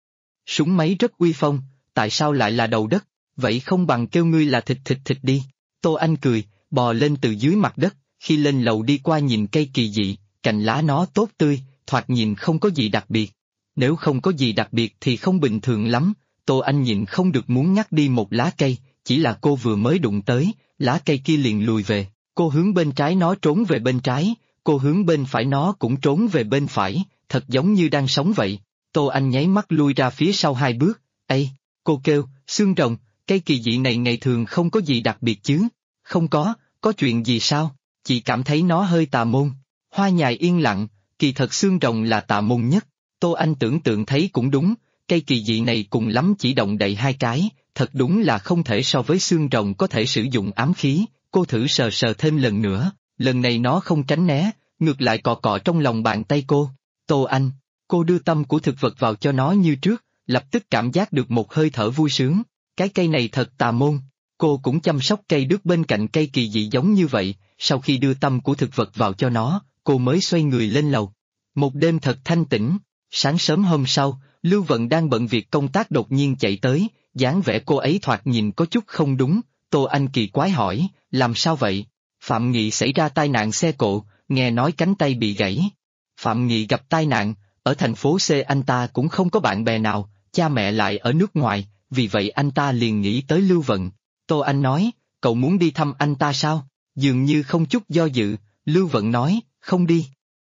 Súng Máy rất uy phong, tại sao lại là đầu đất, vậy không bằng kêu ngươi là thịt đi. Tô Anh cười, bò lên từ dưới mặt đất, khi lên lầu đi qua nhìn cây kỳ dị, cành lá nó tốt tươi, thoạt nhìn không có gì đặc biệt. Nếu không có gì đặc biệt thì không bình thường lắm, Tô Anh nhịn không được muốn ngắt đi một lá cây, chỉ là cô vừa mới đụng tới, lá cây kia liền lùi về, cô hướng bên trái nó trốn về bên trái, cô hướng bên phải nó cũng trốn về bên phải, thật giống như đang sống vậy. Tô Anh nháy mắt lui ra phía sau 2 bước, ây, cô kêu, Xương Rồng, cây kỳ dị này ngày thường không có gì đặc biệt chứ? Không có chuyện gì sao? Chị cảm thấy nó hơi tà môn. Hoa Nhài yên lặng, kỳ thật Xương Rồng là tà môn nhất. Tô Anh tưởng tượng thấy cũng đúng, cây kỳ dị này cùng lắm chỉ động đậy 2 cái, thật đúng là không thể so với Xương Rồng có thể sử dụng ám khí. Cô thử sờ thêm lần nữa, lần này nó không tránh né, ngược lại cọ cọ trong lòng bàn tay cô. Tô Anh, cô đưa tâm của thực vật vào cho nó như trước, lập tức cảm giác được một hơi thở vui sướng. Cái cây này thật tà môn. Cô cũng chăm sóc cây đước bên cạnh cây kỳ dị giống như vậy, sau khi đưa tâm của thực vật vào cho nó, cô mới xoay người lên lầu. Một đêm thật thanh tĩnh, sáng sớm hôm sau, Lưu Vận đang bận việc công tác đột nhiên chạy tới, dáng vẻ cô ấy thoạt nhìn có chút không đúng, Tô Anh kỳ quái hỏi, làm sao vậy? Phạm Nghị xảy ra tai nạn xe cộ, nghe nói cánh tay bị gãy. Phạm Nghị gặp tai nạn, ở thành phố C anh ta cũng không có bạn bè nào, cha mẹ lại ở nước ngoài, vì vậy anh ta liền nghĩ tới Lưu Vận. Tô Anh nói, cậu muốn đi thăm anh ta sao? Dường như không chút do dự, Lưu Vận nói, không đi.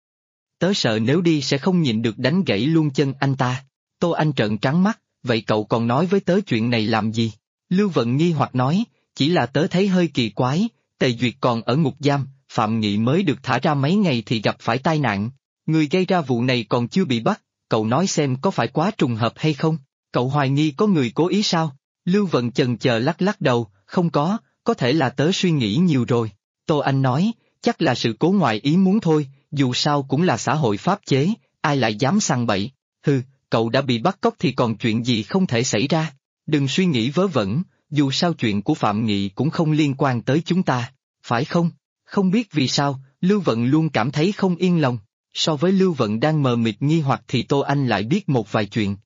Tớ sợ nếu đi sẽ không nhịn được đánh gãy luôn chân anh ta. Tô Anh trợn trắng mắt, vậy cậu còn nói với tớ chuyện này làm gì? Lưu Vận nghi hoặc nói, chỉ là tớ thấy hơi kỳ quái, Tề Duyệt còn ở ngục giam, Phạm Nghị mới được thả ra mấy ngày thì gặp phải tai nạn. Người gây ra vụ này còn chưa bị bắt, cậu nói xem có phải quá trùng hợp hay không? Cậu hoài nghi có người cố ý sao? Lưu Vận chần chờ lắc lắc đầu, không có thể là tớ suy nghĩ nhiều rồi. Tô Anh nói, chắc là sự cố ngoài ý muốn thôi, dù sao cũng là xã hội pháp chế, ai lại dám sằng bậy. Hừ, cậu đã bị bắt cóc thì còn chuyện gì không thể xảy ra. Đừng suy nghĩ vớ vẩn, dù sao chuyện của Phạm Nghị cũng không liên quan tới chúng ta, phải không? Không biết vì sao, Lưu Vận luôn cảm thấy không yên lòng. So với Lưu Vận đang mờ mịt nghi hoặc thì Tô Anh lại biết một vài chuyện.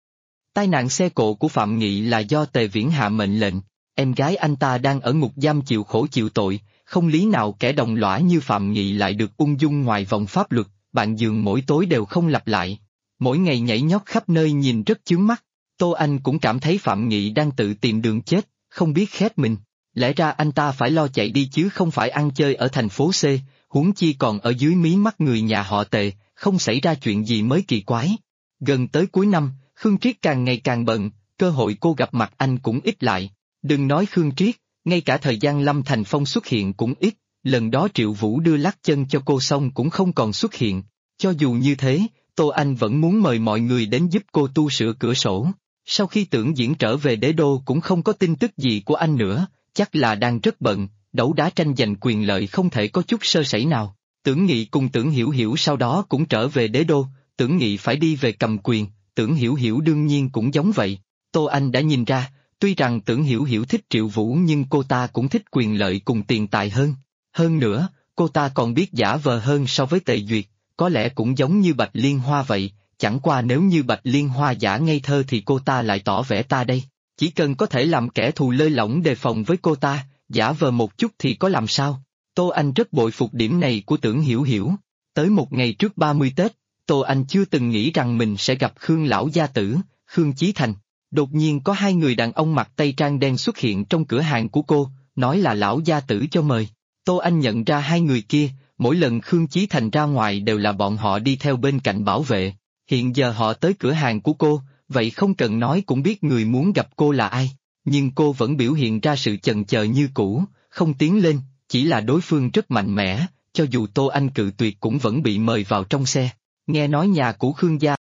Tai nạn xe cộ của Phạm Nghị là do Tề Viễn hạ mệnh lệnh, em gái anh ta đang ở ngục giam chịu khổ chịu tội, không lý nào kẻ đồng lõa như Phạm Nghị lại được ung dung ngoài vòng pháp luật, bạn giường mỗi tối đều không lặp lại. Mỗi ngày nhảy nhót khắp nơi nhìn rất chướng mắt, Tô Anh cũng cảm thấy Phạm Nghị đang tự tìm đường chết, không biết khép mình. Lẽ ra anh ta phải lo chạy đi chứ không phải ăn chơi ở thành phố C, huống chi còn ở dưới mí mắt người nhà họ Tề, không xảy ra chuyện gì mới kỳ quái. Gần tới cuối năm, Khương Triết càng ngày càng bận, cơ hội cô gặp mặt anh cũng ít lại. Đừng nói Khương Triết, ngay cả thời gian Lâm Thành Phong xuất hiện cũng ít, lần đó Triệu Vũ đưa lắc chân cho cô xong cũng không còn xuất hiện. Cho dù như thế, Tô Anh vẫn muốn mời mọi người đến giúp cô tu sửa cửa sổ. Sau khi Tưởng Diễn trở về đế đô cũng không có tin tức gì của anh nữa, chắc là đang rất bận, đấu đá tranh giành quyền lợi không thể có chút sơ sẩy nào. Tưởng Nghị cùng Tưởng Hiểu Hiểu sau đó cũng trở về đế đô, Tưởng Nghị phải đi về cầm quyền, Tưởng Hiểu Hiểu đương nhiên cũng giống vậy. Tô Anh đã nhìn ra, tuy rằng Tưởng Hiểu Hiểu thích Triệu Vũ nhưng cô ta cũng thích quyền lợi cùng tiền tài hơn. Hơn nữa, cô ta còn biết giả vờ hơn so với Tề Duyệt, có lẽ cũng giống như Bạch Liên Hoa vậy, chẳng qua nếu như Bạch Liên Hoa giả ngây thơ thì cô ta lại tỏ vẻ ta đây. Chỉ cần có thể làm kẻ thù lơi lỏng đề phòng với cô ta, giả vờ một chút thì có làm sao. Tô Anh rất bội phục điểm này của Tưởng Hiểu Hiểu. Tới một ngày trước 30 Tết, Tô Anh chưa từng nghĩ rằng mình sẽ gặp Khương lão gia tử, Khương Chí Thành. Đột nhiên có hai người đàn ông mặc tây trang đen xuất hiện trong cửa hàng của cô, nói là lão gia tử cho mời. Tô Anh nhận ra hai người kia, mỗi lần Khương Chí Thành ra ngoài đều là bọn họ đi theo bên cạnh bảo vệ. Hiện giờ họ tới cửa hàng của cô, vậy không cần nói cũng biết người muốn gặp cô là ai. Nhưng cô vẫn biểu hiện ra sự chần chờ như cũ, không tiến lên, chỉ là đối phương rất mạnh mẽ, cho dù Tô Anh cự tuyệt cũng vẫn bị mời vào trong xe. Nghe nói nhà của Khương gia.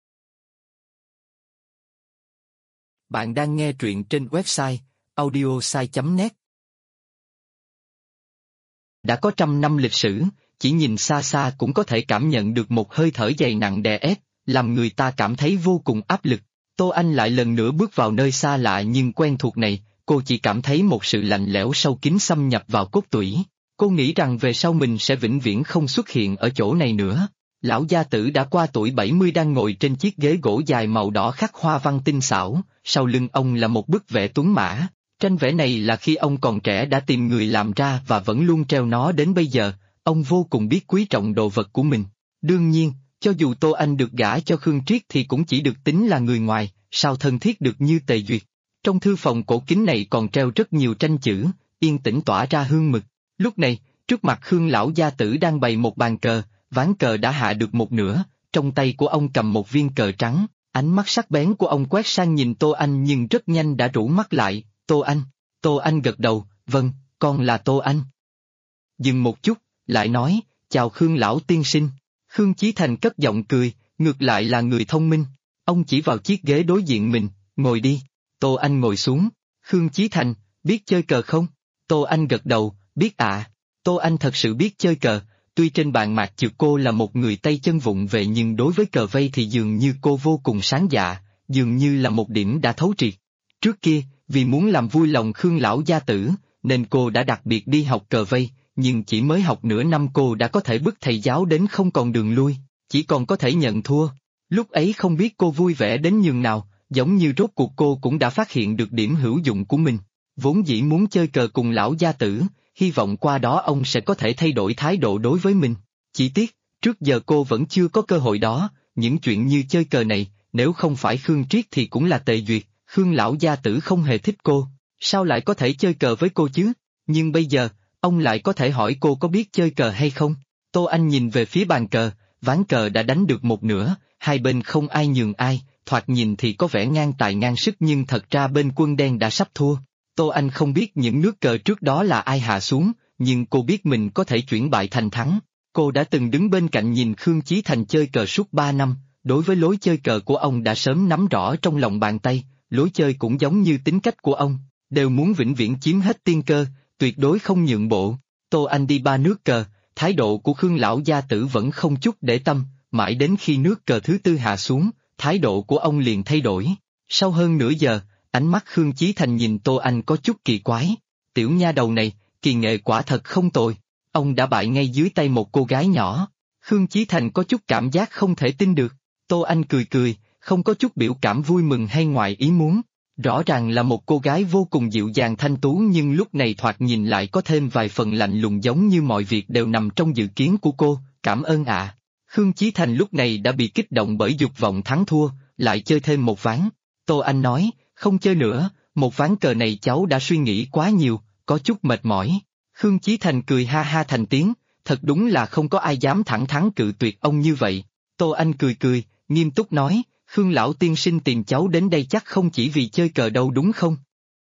Bạn đang nghe truyện trên website audiosai.net. Đã có 100 năm lịch sử, chỉ nhìn xa xa cũng có thể cảm nhận được một hơi thở dày nặng đè ép, làm người ta cảm thấy vô cùng áp lực. Tô Anh lại lần nữa bước vào nơi xa lạ nhưng quen thuộc này, cô chỉ cảm thấy một sự lạnh lẽo sâu kín xâm nhập vào cốt tủy. Cô nghĩ rằng về sau mình sẽ vĩnh viễn không xuất hiện ở chỗ này nữa. Lão gia tử đã qua tuổi 70 đang ngồi trên chiếc ghế gỗ dài màu đỏ khắc hoa văn tinh xảo, sau lưng ông là một bức vẽ tuấn mã. Tranh vẽ này là khi ông còn trẻ đã tìm người làm ra và vẫn luôn treo nó đến bây giờ, ông vô cùng biết quý trọng đồ vật của mình. Đương nhiên, cho dù Tô Anh được gả cho Khương Triết thì cũng chỉ được tính là người ngoài, sao thân thiết được như Tề Duyệt. Trong thư phòng cổ kính này còn treo rất nhiều tranh chữ, yên tĩnh tỏa ra hương mực. Lúc này, trước mặt Khương lão gia tử đang bày một bàn cờ, ván cờ đã hạ được một nửa, trong tay của ông cầm một viên cờ trắng, ánh mắt sắc bén của ông quét sang nhìn Tô Anh nhưng rất nhanh đã rũ mắt lại. Tô Anh gật đầu, vâng, con là Tô Anh. Dừng một chút, lại nói, chào Khương lão tiên sinh. Khương Chí Thành cất giọng cười, ngược lại là người thông minh. Ông chỉ vào chiếc ghế đối diện mình, ngồi đi. Tô Anh ngồi xuống. Khương Chí Thành, biết chơi cờ không? Tô Anh gật đầu, biết ạ. Tô Anh thật sự biết chơi cờ, tuy trên bàn mạc trượt cô là một người tay chân vụng về nhưng đối với cờ vây thì dường như cô vô cùng sáng dạ, dường như là một điểm đã thấu triệt. Trước kia, Vì muốn làm vui lòng Khương lão gia tử, nên cô đã đặc biệt đi học cờ vây, nhưng chỉ mới học nửa năm cô đã có thể bức thầy giáo đến không còn đường lui, chỉ còn có thể nhận thua. Lúc ấy không biết cô vui vẻ đến nhường nào, giống như rốt cuộc cô cũng đã phát hiện được điểm hữu dụng của mình. Vốn dĩ muốn chơi cờ cùng lão gia tử, hy vọng qua đó ông sẽ có thể thay đổi thái độ đối với mình. Chỉ tiếc, trước giờ cô vẫn chưa có cơ hội đó, những chuyện như chơi cờ này, nếu không phải Khương Triết thì cũng là Tề Duyệt, Khương lão gia tử không hề thích cô, sao lại có thể chơi cờ với cô chứ? Nhưng bây giờ, ông lại có thể hỏi cô có biết chơi cờ hay không? Tô Anh nhìn về phía bàn cờ, ván cờ đã đánh được một nửa, hai bên không ai nhường ai, thoạt nhìn thì có vẻ ngang tài ngang sức nhưng thật ra bên quân đen đã sắp thua. Tô Anh không biết những nước cờ trước đó là ai hạ xuống, nhưng cô biết mình có thể chuyển bại thành thắng. Cô đã từng đứng bên cạnh nhìn Khương Chí Thành chơi cờ suốt 3 năm, đối với lối chơi cờ của ông đã sớm nắm rõ trong lòng bàn tay, lối chơi cũng giống như tính cách của ông, đều muốn vĩnh viễn chiếm hết tiên cơ, tuyệt đối không nhượng bộ. Tô Anh đi 3 nước cờ, thái độ của Khương lão gia tử vẫn không chút để tâm, mãi đến khi nước cờ thứ tư hạ xuống, thái độ của ông liền thay đổi. Sau hơn nửa giờ, ánh mắt Khương Chí Thành nhìn Tô Anh có chút kỳ quái. Tiểu nha đầu này, kỳ nghệ quả thật không tồi. Ông đã bại ngay dưới tay một cô gái nhỏ. Khương Chí Thành có chút cảm giác không thể tin được. Tô Anh cười cười, không có chút biểu cảm vui mừng hay ngoài ý muốn. Rõ ràng là một cô gái vô cùng dịu dàng thanh tú nhưng lúc này thoạt nhìn lại có thêm vài phần lạnh lùng giống như mọi việc đều nằm trong dự kiến của cô, cảm ơn ạ. Khương Chí Thành lúc này đã bị kích động bởi dục vọng thắng thua, lại chơi thêm một ván. Tô Anh nói, không chơi nữa, một ván cờ này cháu đã suy nghĩ quá nhiều, có chút mệt mỏi. Khương Chí Thành cười ha ha thành tiếng, thật đúng là không có ai dám thẳng thắn cự tuyệt ông như vậy. Tô Anh cười cười, nghiêm túc nói, Khương lão tiên sinh tìm cháu đến đây chắc không chỉ vì chơi cờ đâu đúng không?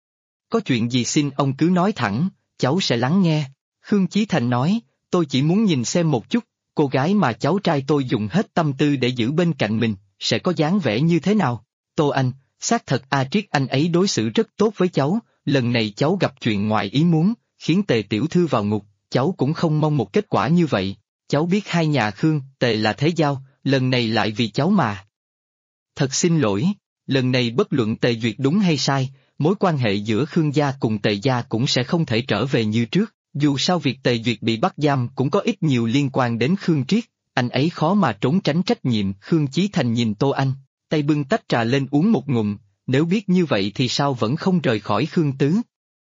Có chuyện gì xin ông cứ nói thẳng, cháu sẽ lắng nghe. Khương Chí Thành nói, tôi chỉ muốn nhìn xem một chút, cô gái mà cháu trai tôi dùng hết tâm tư để giữ bên cạnh mình, sẽ có dáng vẻ như thế nào? Tô Anh, xác thật A Triết anh ấy đối xử rất tốt với cháu, lần này cháu gặp chuyện ngoài ý muốn, khiến Tề tiểu thư vào ngục, cháu cũng không mong một kết quả như vậy. Cháu biết hai nhà Khương, Tề là thế giao, lần này lại vì cháu mà. Thật xin lỗi, lần này bất luận Tề Duyệt đúng hay sai, mối quan hệ giữa Khương gia cùng Tề gia cũng sẽ không thể trở về như trước, dù sao việc Tề Duyệt bị bắt giam cũng có ít nhiều liên quan đến Khương Triết, anh ấy khó mà trốn tránh trách nhiệm. Khương Chí Thành nhìn Tô Anh, tay bưng tách trà lên uống một ngụm, nếu biết như vậy thì sao vẫn không rời khỏi Khương Tứ.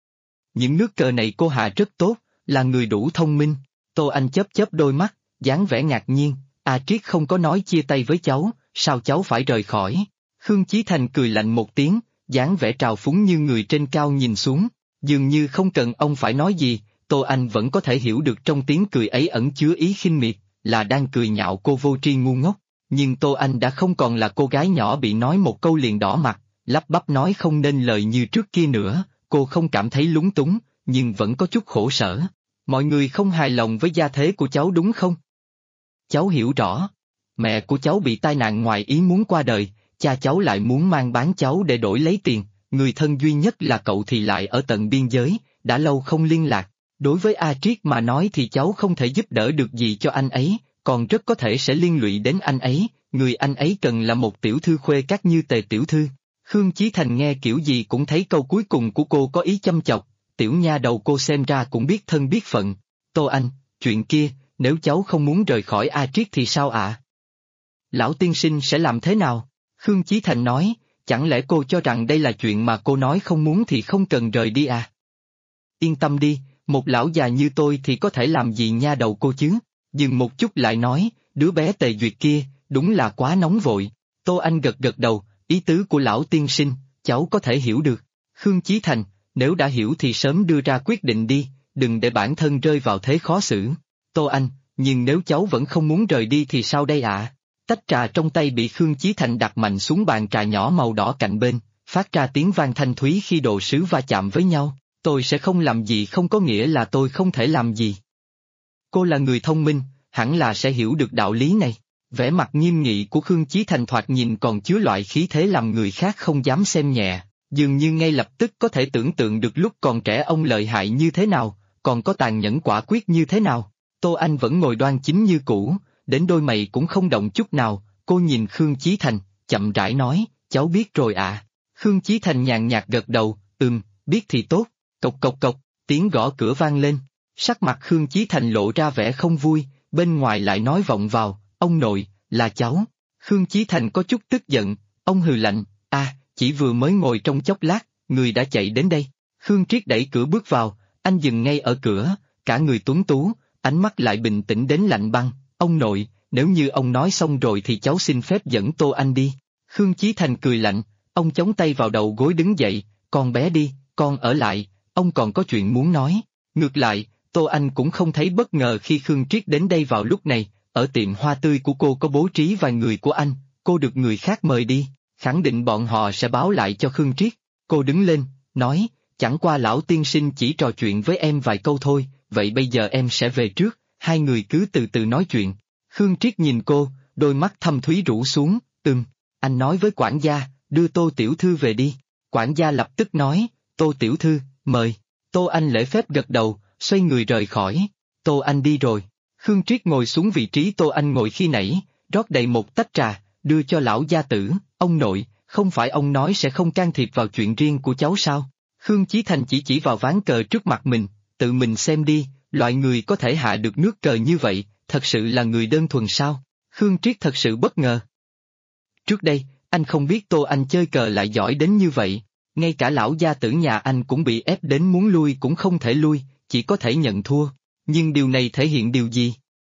Những nước cờ này cô hạ rất tốt, là người đủ thông minh. Tô Anh chớp chớp đôi mắt, dáng vẻ ngạc nhiên, A Triết không có nói chia tay với cháu, sao cháu phải rời khỏi? Khương Chí Thành cười lạnh một tiếng, dáng vẻ trào phúng như người trên cao nhìn xuống, dường như không cần ông phải nói gì, Tô Anh vẫn có thể hiểu được trong tiếng cười ấy ẩn chứa ý khinh miệt, là đang cười nhạo cô vô tri ngu ngốc. Nhưng Tô Anh đã không còn là cô gái nhỏ bị nói một câu liền đỏ mặt, lắp bắp nói không nên lời như trước kia nữa, cô không cảm thấy lúng túng, nhưng vẫn có chút khổ sở. Mọi người không hài lòng với gia thế của cháu đúng không? Cháu hiểu rõ. Mẹ của cháu bị tai nạn ngoài ý muốn qua đời, cha cháu lại muốn mang bán cháu để đổi lấy tiền, người thân duy nhất là cậu thì lại ở tận biên giới, đã lâu không liên lạc. Đối với A Triết mà nói thì cháu không thể giúp đỡ được gì cho anh ấy, còn rất có thể sẽ liên lụy đến anh ấy, người anh ấy cần là một tiểu thư khuê các như Tề tiểu thư. Khương Chí Thành nghe kiểu gì cũng thấy câu cuối cùng của cô có ý châm chọc, tiểu nha đầu cô xem ra cũng biết thân biết phận. Tô Anh, chuyện kia, nếu cháu không muốn rời khỏi A Triết thì sao ạ? Lão tiên sinh sẽ làm thế nào? Khương Chí Thành nói, chẳng lẽ cô cho rằng đây là chuyện mà cô nói không muốn thì không cần rời đi à? Yên tâm đi, một lão già như tôi thì có thể làm gì nha đầu cô chứ? Dừng một chút lại nói, đứa bé Tề Duyệt kia, đúng là quá nóng vội. Tô Anh gật gật đầu, ý tứ của lão tiên sinh, cháu có thể hiểu được. Khương Chí Thành, nếu đã hiểu thì sớm đưa ra quyết định đi, đừng để bản thân rơi vào thế khó xử. Tô Anh, nhưng nếu cháu vẫn không muốn rời đi thì sao đây ạ? Tách trà trong tay bị Khương Chí Thành đặt mạnh xuống bàn trà nhỏ màu đỏ cạnh bên, phát ra tiếng vang thanh thúy khi đồ sứ va chạm với nhau. Tôi sẽ không làm gì không có nghĩa là tôi không thể làm gì. Cô là người thông minh, hẳn là sẽ hiểu được đạo lý này. Vẻ mặt nghiêm nghị của Khương Chí Thành thoạt nhìn còn chứa loại khí thế làm người khác không dám xem nhẹ, dường như ngay lập tức có thể tưởng tượng được lúc còn trẻ ông lợi hại như thế nào, còn có tàn nhẫn quả quyết như thế nào. Tô Anh vẫn ngồi đoan chính như cũ, đến đôi mày cũng không động chút nào, cô nhìn Khương Chí Thành, chậm rãi nói, cháu biết rồi ạ. Khương Chí Thành nhàn nhạt gật đầu, biết thì tốt. Cộc cộc cộc, tiếng gõ cửa vang lên. Sắc mặt Khương Chí Thành lộ ra vẻ không vui, bên ngoài lại nói vọng vào, ông nội, là cháu. Khương Chí Thành có chút tức giận, ông hừ lạnh, chỉ vừa mới ngồi trong chốc lát, người đã chạy đến đây. Khương Triết đẩy cửa bước vào, anh dừng ngay ở cửa, cả người tuấn tú, ánh mắt lại bình tĩnh đến lạnh băng, ông nội, nếu như ông nói xong rồi thì cháu xin phép dẫn Tô Anh đi. Khương Chí Thành cười lạnh, ông chống tay vào đầu gối đứng dậy, con bé đi, con ở lại, ông còn có chuyện muốn nói. Ngược lại, Tô Anh cũng không thấy bất ngờ khi Khương Triết đến đây vào lúc này, ở tiệm hoa tươi của cô có bố trí vài người của anh, cô được người khác mời đi, khẳng định bọn họ sẽ báo lại cho Khương Triết. Cô đứng lên, nói, chẳng qua lão tiên sinh chỉ trò chuyện với em vài câu thôi, vậy bây giờ em sẽ về trước, hai người cứ từ từ nói chuyện. Khương Triết nhìn cô, đôi mắt thâm thúy rũ xuống, anh nói với quản gia, đưa Tô tiểu thư về đi. Quản gia lập tức nói, Tô tiểu thư, mời. Tô Anh lễ phép gật đầu, xoay người rời khỏi. Tô Anh đi rồi. Khương Triết ngồi xuống vị trí Tô Anh ngồi khi nãy, rót đầy một tách trà, đưa cho lão gia tử, ông nội, không phải ông nói sẽ không can thiệp vào chuyện riêng của cháu sao? Khương Chí Thành chỉ vào ván cờ trước mặt mình, tự mình xem đi, loại người có thể hạ được nước cờ như vậy, thật sự là người đơn thuần sao? Khương Triết thật sự bất ngờ. Trước đây, anh không biết Tô Anh chơi cờ lại giỏi đến như vậy, ngay cả lão gia tử nhà anh cũng bị ép đến muốn lui cũng không thể lui, chỉ có thể nhận thua, nhưng điều này thể hiện điều gì?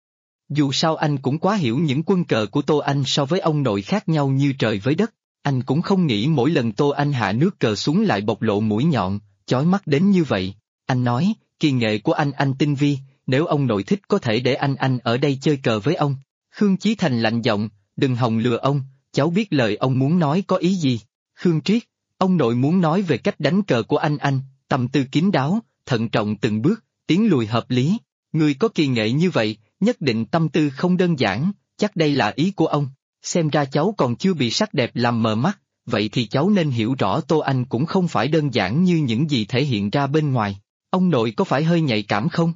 Dù sao anh cũng quá hiểu những quân cờ của Tô Anh so với ông nội khác nhau như trời với đất, anh cũng không nghĩ mỗi lần Tô Anh hạ nước cờ xuống lại bộc lộ mũi nhọn, chói mắt đến như vậy. Anh nói, kỳ nghệ của anh tinh vi, nếu ông nội thích có thể để anh ở đây chơi cờ với ông. Khương Chí Thành lạnh giọng, đừng hòng lừa ông, cháu biết lời ông muốn nói có ý gì. Khương Triết, ông nội muốn nói về cách đánh cờ của anh, tâm tư kín đáo, thận trọng từng bước, tiến lùi hợp lý. Người có kỳ nghệ như vậy, nhất định tâm tư không đơn giản, chắc đây là ý của ông. Xem ra cháu còn chưa bị sắc đẹp làm mờ mắt, vậy thì cháu nên hiểu rõ Tô Anh cũng không phải đơn giản như những gì thể hiện ra bên ngoài. Ông nội có phải hơi nhạy cảm không?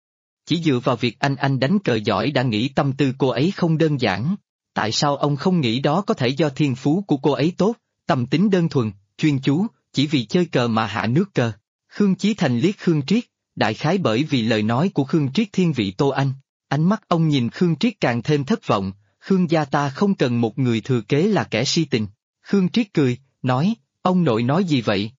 Chỉ dựa vào việc anh đánh cờ giỏi đã nghĩ tâm tư cô ấy không đơn giản. Tại sao ông không nghĩ đó có thể do thiên phú của cô ấy tốt, tâm tính đơn thuần, chuyên chú, chỉ vì chơi cờ mà hạ nước cờ? Khương Chí Thành liếc Khương Triết, đại khái bởi vì lời nói của Khương Triết thiên vị Tô Anh. Ánh mắt ông nhìn Khương Triết càng thêm thất vọng, Khương gia ta không cần một người thừa kế là kẻ si tình. Khương Triết cười, nói, ông nội nói gì vậy?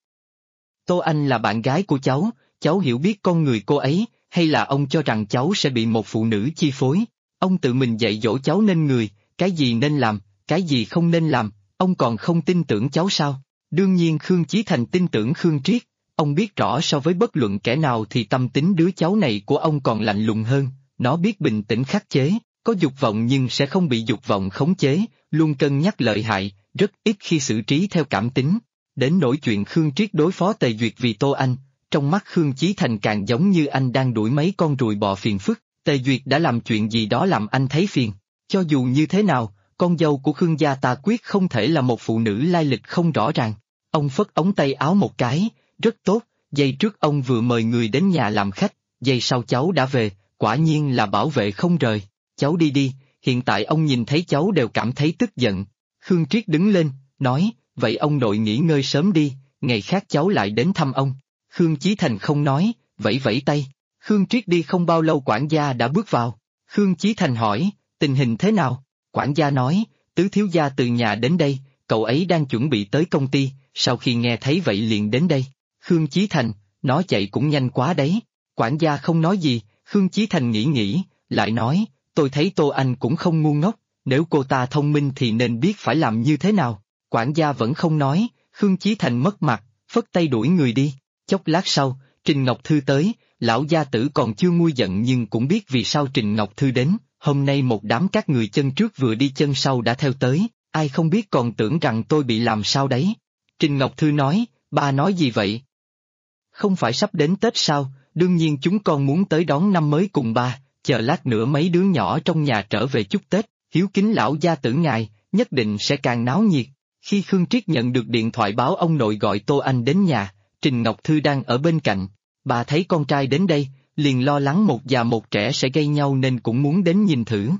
Tô Anh là bạn gái của cháu hiểu biết con người cô ấy, hay là ông cho rằng cháu sẽ bị một phụ nữ chi phối? Ông tự mình dạy dỗ cháu nên người, cái gì nên làm, cái gì không nên làm, ông còn không tin tưởng cháu sao? Đương nhiên Khương Chí Thành tin tưởng Khương Triết, ông biết rõ so với bất luận kẻ nào thì tâm tính đứa cháu này của ông còn lạnh lùng hơn, nó biết bình tĩnh khắc chế, có dục vọng nhưng sẽ không bị dục vọng khống chế, luôn cân nhắc lợi hại, rất ít khi xử trí theo cảm tính. Đến nỗi chuyện Khương Triết đối phó Tề Duyệt vì Tô Anh, trong mắt Khương Chí Thành càng giống như anh đang đuổi mấy con ruồi bò phiền phức, Tề Duyệt đã làm chuyện gì đó làm anh thấy phiền. Cho dù như thế nào, con dâu của Khương gia ta quyết không thể là một phụ nữ lai lịch không rõ ràng. Ông phất ống tay áo một cái, rất tốt, giây trước ông vừa mời người đến nhà làm khách, giây sau cháu đã về, quả nhiên là bảo vệ không rời. Cháu đi đi, hiện tại ông nhìn thấy cháu đều cảm thấy tức giận. Khương Triết đứng lên, nói, vậy ông nội nghỉ ngơi sớm đi, ngày khác cháu lại đến thăm ông. Khương Chí Thành không nói, vẫy vẫy tay. Khương Triết đi không bao lâu quản gia đã bước vào. Khương Chí Thành hỏi, tình hình thế nào? Quản gia nói, tứ thiếu gia từ nhà đến đây, cậu ấy đang chuẩn bị tới công ty, sau khi nghe thấy vậy liền đến đây. Khương Chí Thành, nó chạy cũng nhanh quá đấy. Quản gia không nói gì, Khương Chí Thành nghĩ, lại nói, tôi thấy Tô Anh cũng không ngu ngốc, nếu cô ta thông minh thì nên biết phải làm như thế nào. Quản gia vẫn không nói, Khương Chí Thành mất mặt, phất tay đuổi người đi. Chốc lát sau, Trình Ngọc Thư tới, lão gia tử còn chưa nguôi giận nhưng cũng biết vì sao Trình Ngọc Thư đến, hôm nay một đám các người chân trước vừa đi chân sau đã theo tới, ai không biết còn tưởng rằng tôi bị làm sao đấy. Trình Ngọc Thư nói, ba nói gì vậy? Không phải sắp đến Tết sao, đương nhiên chúng con muốn tới đón năm mới cùng ba, chờ lát nữa mấy đứa nhỏ trong nhà trở về chúc Tết, hiếu kính lão gia tử ngài, nhất định sẽ càng náo nhiệt. Khi Khương Triết nhận được điện thoại báo ông nội gọi Tô Anh đến nhà, Trình Ngọc Thư đang ở bên cạnh, bà thấy con trai đến đây, liền lo lắng một già một trẻ sẽ gây nhau nên cũng muốn đến nhìn thử.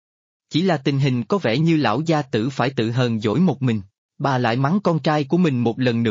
Chỉ là tình hình có vẻ như lão gia tử phải tự hờn dỗi một mình, bà lại mắng con trai của mình một lần nữa,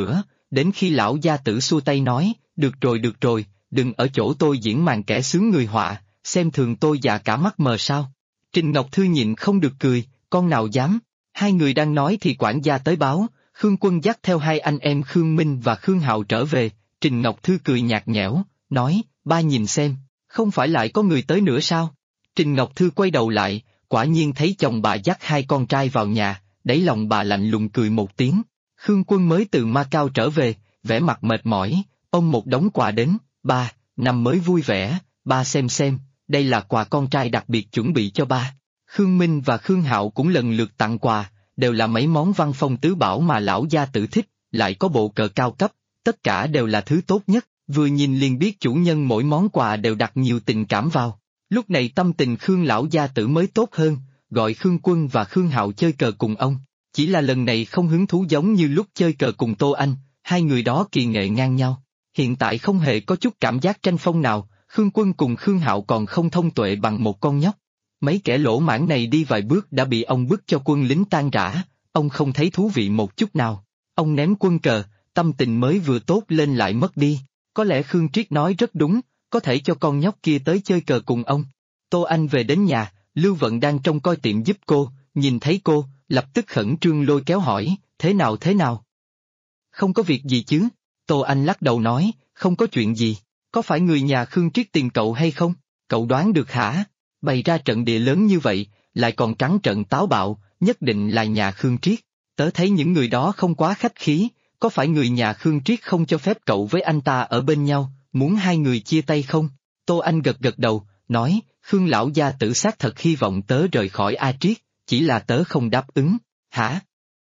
đến khi lão gia tử xua tay nói, được rồi, đừng ở chỗ tôi diễn màn kẻ sướng người họa, xem thường tôi già cả mắt mờ sao. Trình Ngọc Thư nhịn không được cười, con nào dám, hai người đang nói thì quản gia tới báo, Khương Quân dắt theo hai anh em Khương Minh và Khương Hạo trở về, Trình Ngọc Thư cười nhạt nhẽo, nói, ba nhìn xem, không phải lại có người tới nữa sao? Trình Ngọc Thư quay đầu lại, quả nhiên thấy chồng bà dắt hai con trai vào nhà, đáy lòng bà lạnh lùng cười một tiếng. Khương Quân mới từ Macau trở về, vẻ mặt mệt mỏi, ôm một đống quà đến, ba, năm mới vui vẻ, ba xem, đây là quà con trai đặc biệt chuẩn bị cho ba. Khương Minh và Khương Hạo cũng lần lượt tặng quà, đều là mấy món văn phong tứ bảo mà lão gia tử thích, lại có bộ cờ cao cấp, tất cả đều là thứ tốt nhất, vừa nhìn liền biết chủ nhân mỗi món quà đều đặt nhiều tình cảm vào. Lúc này tâm tình Khương lão gia tử mới tốt hơn, gọi Khương Quân và Khương Hạo chơi cờ cùng ông. Chỉ là lần này không hứng thú giống như lúc chơi cờ cùng Tô Anh, hai người đó kỳ nghệ ngang nhau. Hiện tại không hề có chút cảm giác tranh phong nào, Khương Quân cùng Khương Hạo còn không thông tuệ bằng một con nhóc. Mấy kẻ lỗ mãng này đi vài bước đã bị ông bức cho quân lính tan rã, ông không thấy thú vị một chút nào. Ông ném quân cờ, tâm tình mới vừa tốt lên lại mất đi. Có lẽ Khương Triết nói rất đúng, có thể cho con nhóc kia tới chơi cờ cùng ông. Tô Anh về đến nhà, Lưu Vận đang trông coi tiệm giúp cô, nhìn thấy cô, lập tức khẩn trương lôi kéo hỏi, thế nào? Không có việc gì chứ? Tô Anh lắc đầu nói, không có chuyện gì, có phải người nhà Khương Triết tìm cậu hay không? Cậu đoán được hả? Bày ra trận địa lớn như vậy, lại còn trắng trợn táo bạo, nhất định là nhà Khương Triết. Tớ thấy những người đó không quá khách khí, có phải người nhà Khương Triết không cho phép cậu với anh ta ở bên nhau, muốn hai người chia tay không? Tô Anh gật đầu, nói, Khương lão gia tử xác thật hy vọng tớ rời khỏi A Triết, chỉ là tớ không đáp ứng. Hả?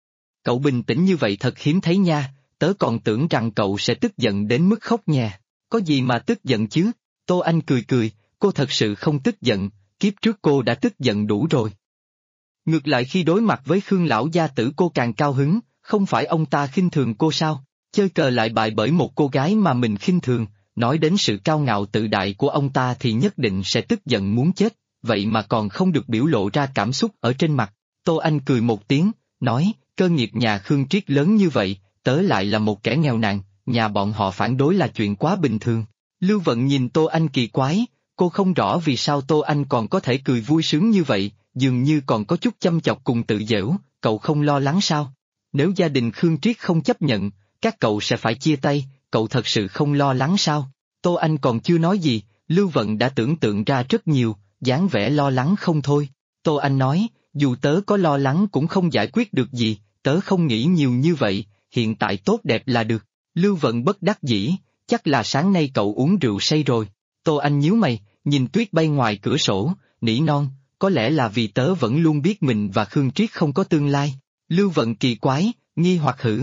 Cậu bình tĩnh như vậy thật hiếm thấy nha, tớ còn tưởng rằng cậu sẽ tức giận đến mức khóc nhè. Có gì mà tức giận chứ? Tô Anh cười, cô thật sự không tức giận, kiếp trước cô đã tức giận đủ rồi. Ngược lại khi đối mặt với Khương lão gia tử cô càng cao hứng, không phải ông ta khinh thường cô sao? Chơi cờ lại bại bởi một cô gái mà mình khinh thường, nói đến sự cao ngạo tự đại của ông ta thì nhất định sẽ tức giận muốn chết, vậy mà còn không được biểu lộ ra cảm xúc ở trên mặt. Tô Anh cười một tiếng, nói, cơ nghiệp nhà Khương Triết lớn như vậy, tớ lại là một kẻ nghèo nàn, nhà bọn họ phản đối là chuyện quá bình thường. Lưu Vận nhìn Tô Anh kỳ quái, cô không rõ vì sao Tô Anh còn có thể cười vui sướng như vậy, dường như còn có chút châm chọc cùng tự giễu, cậu không lo lắng sao? Nếu gia đình Khương Triết không chấp nhận, các cậu sẽ phải chia tay, cậu thật sự không lo lắng sao? Tô Anh còn chưa nói gì, Lưu Vận đã tưởng tượng ra rất nhiều, dáng vẻ lo lắng không thôi. Tô Anh nói, dù tớ có lo lắng cũng không giải quyết được gì, tớ không nghĩ nhiều như vậy, hiện tại tốt đẹp là được. Lưu Vận bất đắc dĩ, chắc là sáng nay cậu uống rượu say rồi. Tô Anh nhíu mày, nhìn tuyết bay ngoài cửa sổ, nỉ non, có lẽ là vì tớ vẫn luôn biết mình và Khương Triết không có tương lai. Lưu Vận kỳ quái, nghi hoặc hử.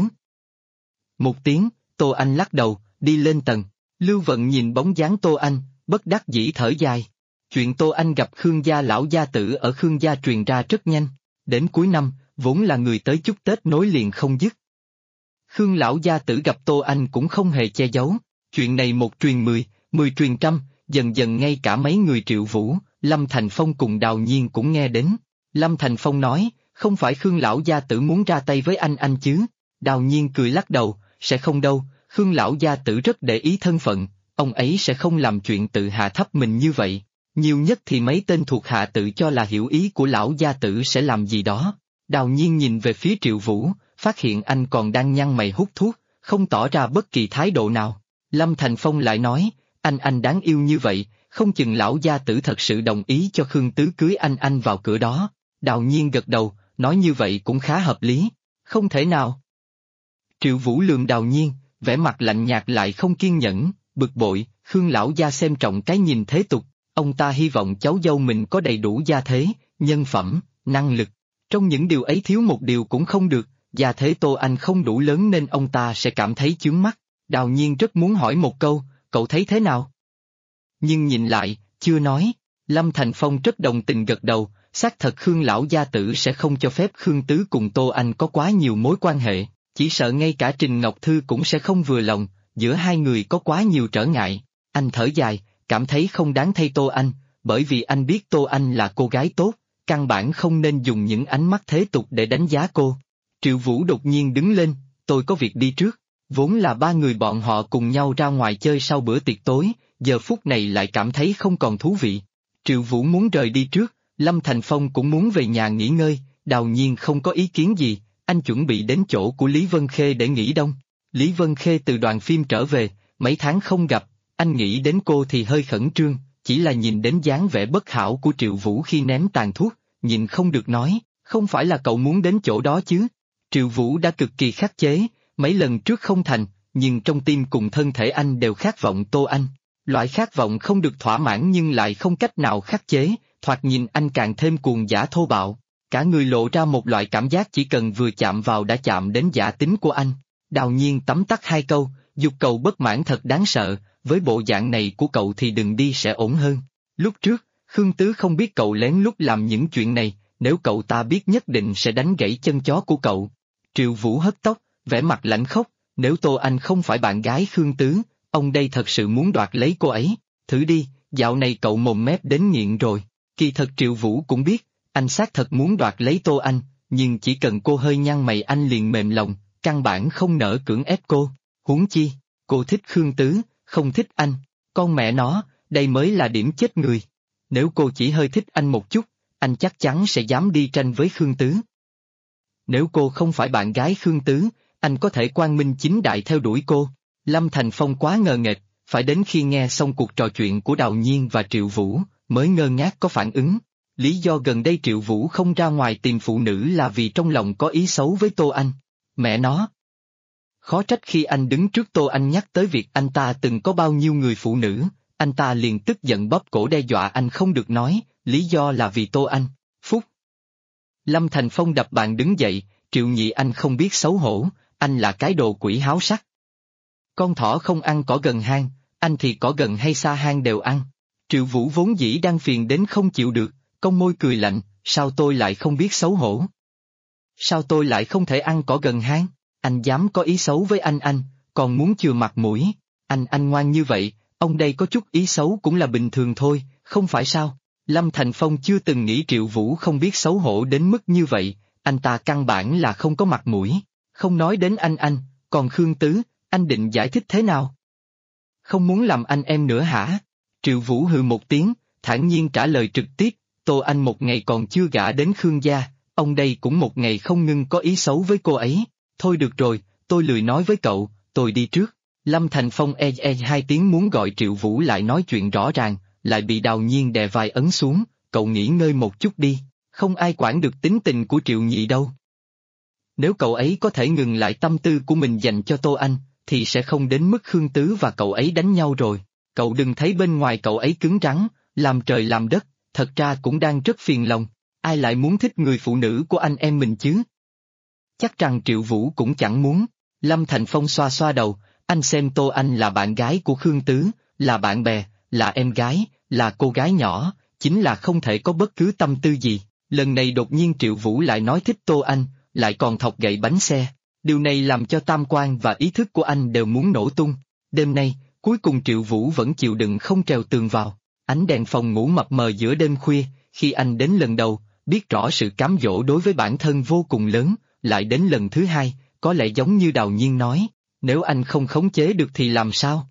Một tiếng, Tô Anh lắc đầu, đi lên tầng. Lưu Vận nhìn bóng dáng Tô Anh, bất đắc dĩ thở dài. Chuyện Tô Anh gặp Khương gia lão gia tử ở Khương gia truyền ra rất nhanh. Đến cuối năm, vốn là người tới chúc Tết nối liền không dứt. Khương lão gia tử gặp Tô Anh cũng không hề che giấu. Chuyện này một truyền 10, 10 truyền trăm, dần dần ngay cả mấy người Triệu Vũ, Lâm Thành Phong cùng Đào Nhiên cũng nghe đến. Lâm Thành Phong nói, không phải Khương lão gia tử muốn ra tay với anh chứ? Đào Nhiên cười lắc đầu, sẽ không đâu, Khương lão gia tử rất để ý thân phận, ông ấy sẽ không làm chuyện tự hạ thấp mình như vậy. Nhiều nhất thì mấy tên thuộc hạ tự cho là hiểu ý của lão gia tử sẽ làm gì đó. Đào Nhiên nhìn về phía Triệu Vũ, phát hiện anh còn đang nhăn mày hút thuốc, không tỏ ra bất kỳ thái độ nào. Lâm Thành Phong lại nói, anh đáng yêu như vậy, không chừng lão gia tử thật sự đồng ý cho Khương Tứ cưới anh vào cửa đó. Đào Nhiên gật đầu, nói như vậy cũng khá hợp lý. Không thể nào. Triệu Vũ lườm Đào Nhiên, vẻ mặt lạnh nhạt lại không kiên nhẫn, bực bội, Khương lão gia xem trọng cái nhìn thế tục, ông ta hy vọng cháu dâu mình có đầy đủ gia thế, nhân phẩm, năng lực. Trong những điều ấy thiếu một điều cũng không được, gia thế Tô Anh không đủ lớn nên ông ta sẽ cảm thấy chướng mắt. Đào Nhiên rất muốn hỏi một câu, cậu thấy thế nào? Nhưng nhìn lại, chưa nói. Lâm Thành Phong rất đồng tình gật đầu, xác thật Khương lão gia tử sẽ không cho phép Khương Tứ cùng Tô Anh có quá nhiều mối quan hệ, chỉ sợ ngay cả Trình Ngọc Thư cũng sẽ không vừa lòng, giữa hai người có quá nhiều trở ngại. Anh thở dài, cảm thấy không đáng thay Tô Anh, bởi vì anh biết Tô Anh là cô gái tốt, căn bản không nên dùng những ánh mắt thế tục để đánh giá cô. Triệu Vũ đột nhiên đứng lên, tôi có việc đi trước. Vốn là ba người bọn họ cùng nhau ra ngoài chơi sau bữa tiệc tối, giờ phút này lại cảm thấy không còn thú vị. Triệu Vũ muốn rời đi trước, Lâm Thành Phong cũng muốn về nhà nghỉ ngơi, Đào Nhiên không có ý kiến gì, anh chuẩn bị đến chỗ của Lý Vân Khê để nghỉ đông. Lý Vân Khê từ đoàn phim trở về, mấy tháng không gặp, anh nghĩ đến cô thì hơi khẩn trương, chỉ là nhìn đến dáng vẻ bất hảo của Triệu Vũ khi ném tàn thuốc, nhìn không được nói, không phải là cậu muốn đến chỗ đó chứ. Triệu Vũ đã cực kỳ khắc chế, mấy lần trước không thành, nhưng trong tim cùng thân thể anh đều khát vọng Tô Anh. Loại khát vọng không được thỏa mãn nhưng lại không cách nào khắc chế, thoạt nhìn anh càng thêm cuồng dã thô bạo. Cả người lộ ra một loại cảm giác chỉ cần vừa chạm vào đã chạm đến dã tính của anh. Đào Nhiên tấm tắc hai câu, dục cậu bất mãn thật đáng sợ, với bộ dạng này của cậu thì đừng đi sẽ ổn hơn. Lúc trước, Khương Tứ không biết cậu lén lút làm những chuyện này, nếu cậu ta biết nhất định sẽ đánh gãy chân chó của cậu. Triệu Vũ hất tóc, vẻ mặt lạnh khóc, nếu Tô Anh không phải bạn gái Khương Tứ, ông đây thật sự muốn đoạt lấy cô ấy. Thử đi, dạo này cậu mồm mép đến nghiện rồi. Kỳ thật Triệu Vũ cũng biết, anh xác thật muốn đoạt lấy Tô Anh, nhưng chỉ cần cô hơi nhăn mày anh liền mềm lòng, căn bản không nỡ cưỡng ép cô. Huống chi, cô thích Khương Tứ, không thích anh. Con mẹ nó, đây mới là điểm chết người. Nếu cô chỉ hơi thích anh một chút, anh chắc chắn sẽ dám đi tranh với Khương Tứ. Nếu cô không phải bạn gái Khương Tứ, anh có thể quang minh chính đại theo đuổi cô. Lâm Thành Phong quá ngờ nghệch, phải đến khi nghe xong cuộc trò chuyện của Đào Nhiên và Triệu Vũ, mới ngơ ngác có phản ứng. Lý do gần đây Triệu Vũ không ra ngoài tìm phụ nữ là vì trong lòng có ý xấu với Tô Anh. Mẹ nó! Khó trách khi anh đứng trước Tô Anh nhắc tới việc anh ta từng có bao nhiêu người phụ nữ, anh ta liền tức giận bóp cổ đe dọa anh không được nói, lý do là vì Tô Anh. Phúc! Lâm Thành Phong đập bàn đứng dậy, Triệu Nhị anh không biết xấu hổ, anh là cái đồ quỷ háo sắc. Con thỏ không ăn cỏ gần hang, anh thì cỏ gần hay xa hang đều ăn. Triệu Vũ vốn dĩ đang phiền đến không chịu được, cong môi cười lạnh, sao tôi lại không biết xấu hổ? Sao tôi lại không thể ăn cỏ gần hang? Anh dám có ý xấu với anh, còn muốn chừa mặt mũi. Anh ngoan như vậy, ông đây có chút ý xấu cũng là bình thường thôi, không phải sao? Lâm Thành Phong chưa từng nghĩ Triệu Vũ không biết xấu hổ đến mức như vậy, anh ta căn bản là không có mặt mũi. Không nói đến anh, còn Khương Tứ, anh định giải thích thế nào? Không muốn làm anh em nữa hả? Triệu Vũ hừ một tiếng, thản nhiên trả lời trực tiếp, Tô Anh một ngày còn chưa gả đến Khương gia, ông đây cũng một ngày không ngưng có ý xấu với cô ấy. Thôi được rồi, tôi lười nói với cậu, tôi đi trước. Lâm Thành Phong hai tiếng muốn gọi Triệu Vũ lại nói chuyện rõ ràng, lại bị Đào Nhiên đè vai ấn xuống, cậu nghỉ ngơi một chút đi, không ai quản được tính tình của Triệu Nhị đâu. Nếu cậu ấy có thể ngừng lại tâm tư của mình dành cho Tô Anh, thì sẽ không đến mức Khương Tứ và cậu ấy đánh nhau rồi. Cậu đừng thấy bên ngoài cậu ấy cứng rắn, làm trời làm đất, thật ra cũng đang rất phiền lòng, ai lại muốn thích người phụ nữ của anh em mình chứ? Chắc rằng Triệu Vũ cũng chẳng muốn. Lâm Thành Phong xoa xoa đầu, anh xem Tô Anh là bạn gái của Khương Tứ, là bạn bè, là em gái, là cô gái nhỏ, chính là không thể có bất cứ tâm tư gì. Lần này đột nhiên Triệu Vũ lại nói thích Tô Anh, lại còn thọc gậy bánh xe. Điều này làm cho tam quan và ý thức của anh đều muốn nổ tung. Đêm nay, cuối cùng Triệu Vũ vẫn chịu đựng không trèo tường vào. Ánh đèn phòng ngủ mập mờ giữa đêm khuya, khi anh đến lần đầu, biết rõ sự cám dỗ đối với bản thân vô cùng lớn, lại đến lần thứ hai, có lẽ giống như Đào Nhiên nói, nếu anh không khống chế được thì làm sao?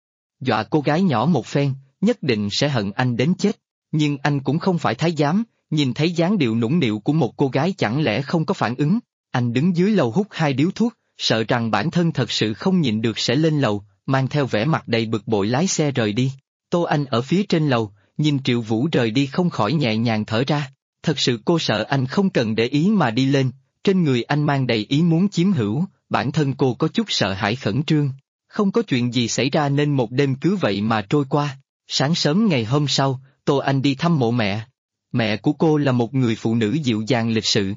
Dọa cô gái nhỏ một phen, nhất định sẽ hận anh đến chết, nhưng anh cũng không phải thái giám, nhìn thấy dáng điệu nũng nịu của một cô gái chẳng lẽ không có phản ứng. Anh đứng dưới lầu hút 2 điếu thuốc, sợ rằng bản thân thật sự không nhịn được sẽ lên lầu, mang theo vẻ mặt đầy bực bội lái xe rời đi. Tô Anh ở phía trên lầu, nhìn Triệu Vũ rời đi không khỏi nhẹ nhàng thở ra. Thật sự cô sợ anh không cần để ý mà đi lên, trên người anh mang đầy ý muốn chiếm hữu, bản thân cô có chút sợ hãi khẩn trương. Không có chuyện gì xảy ra nên một đêm cứ vậy mà trôi qua. Sáng sớm ngày hôm sau, Tô Anh đi thăm mộ mẹ. Mẹ của cô là một người phụ nữ dịu dàng lịch sự.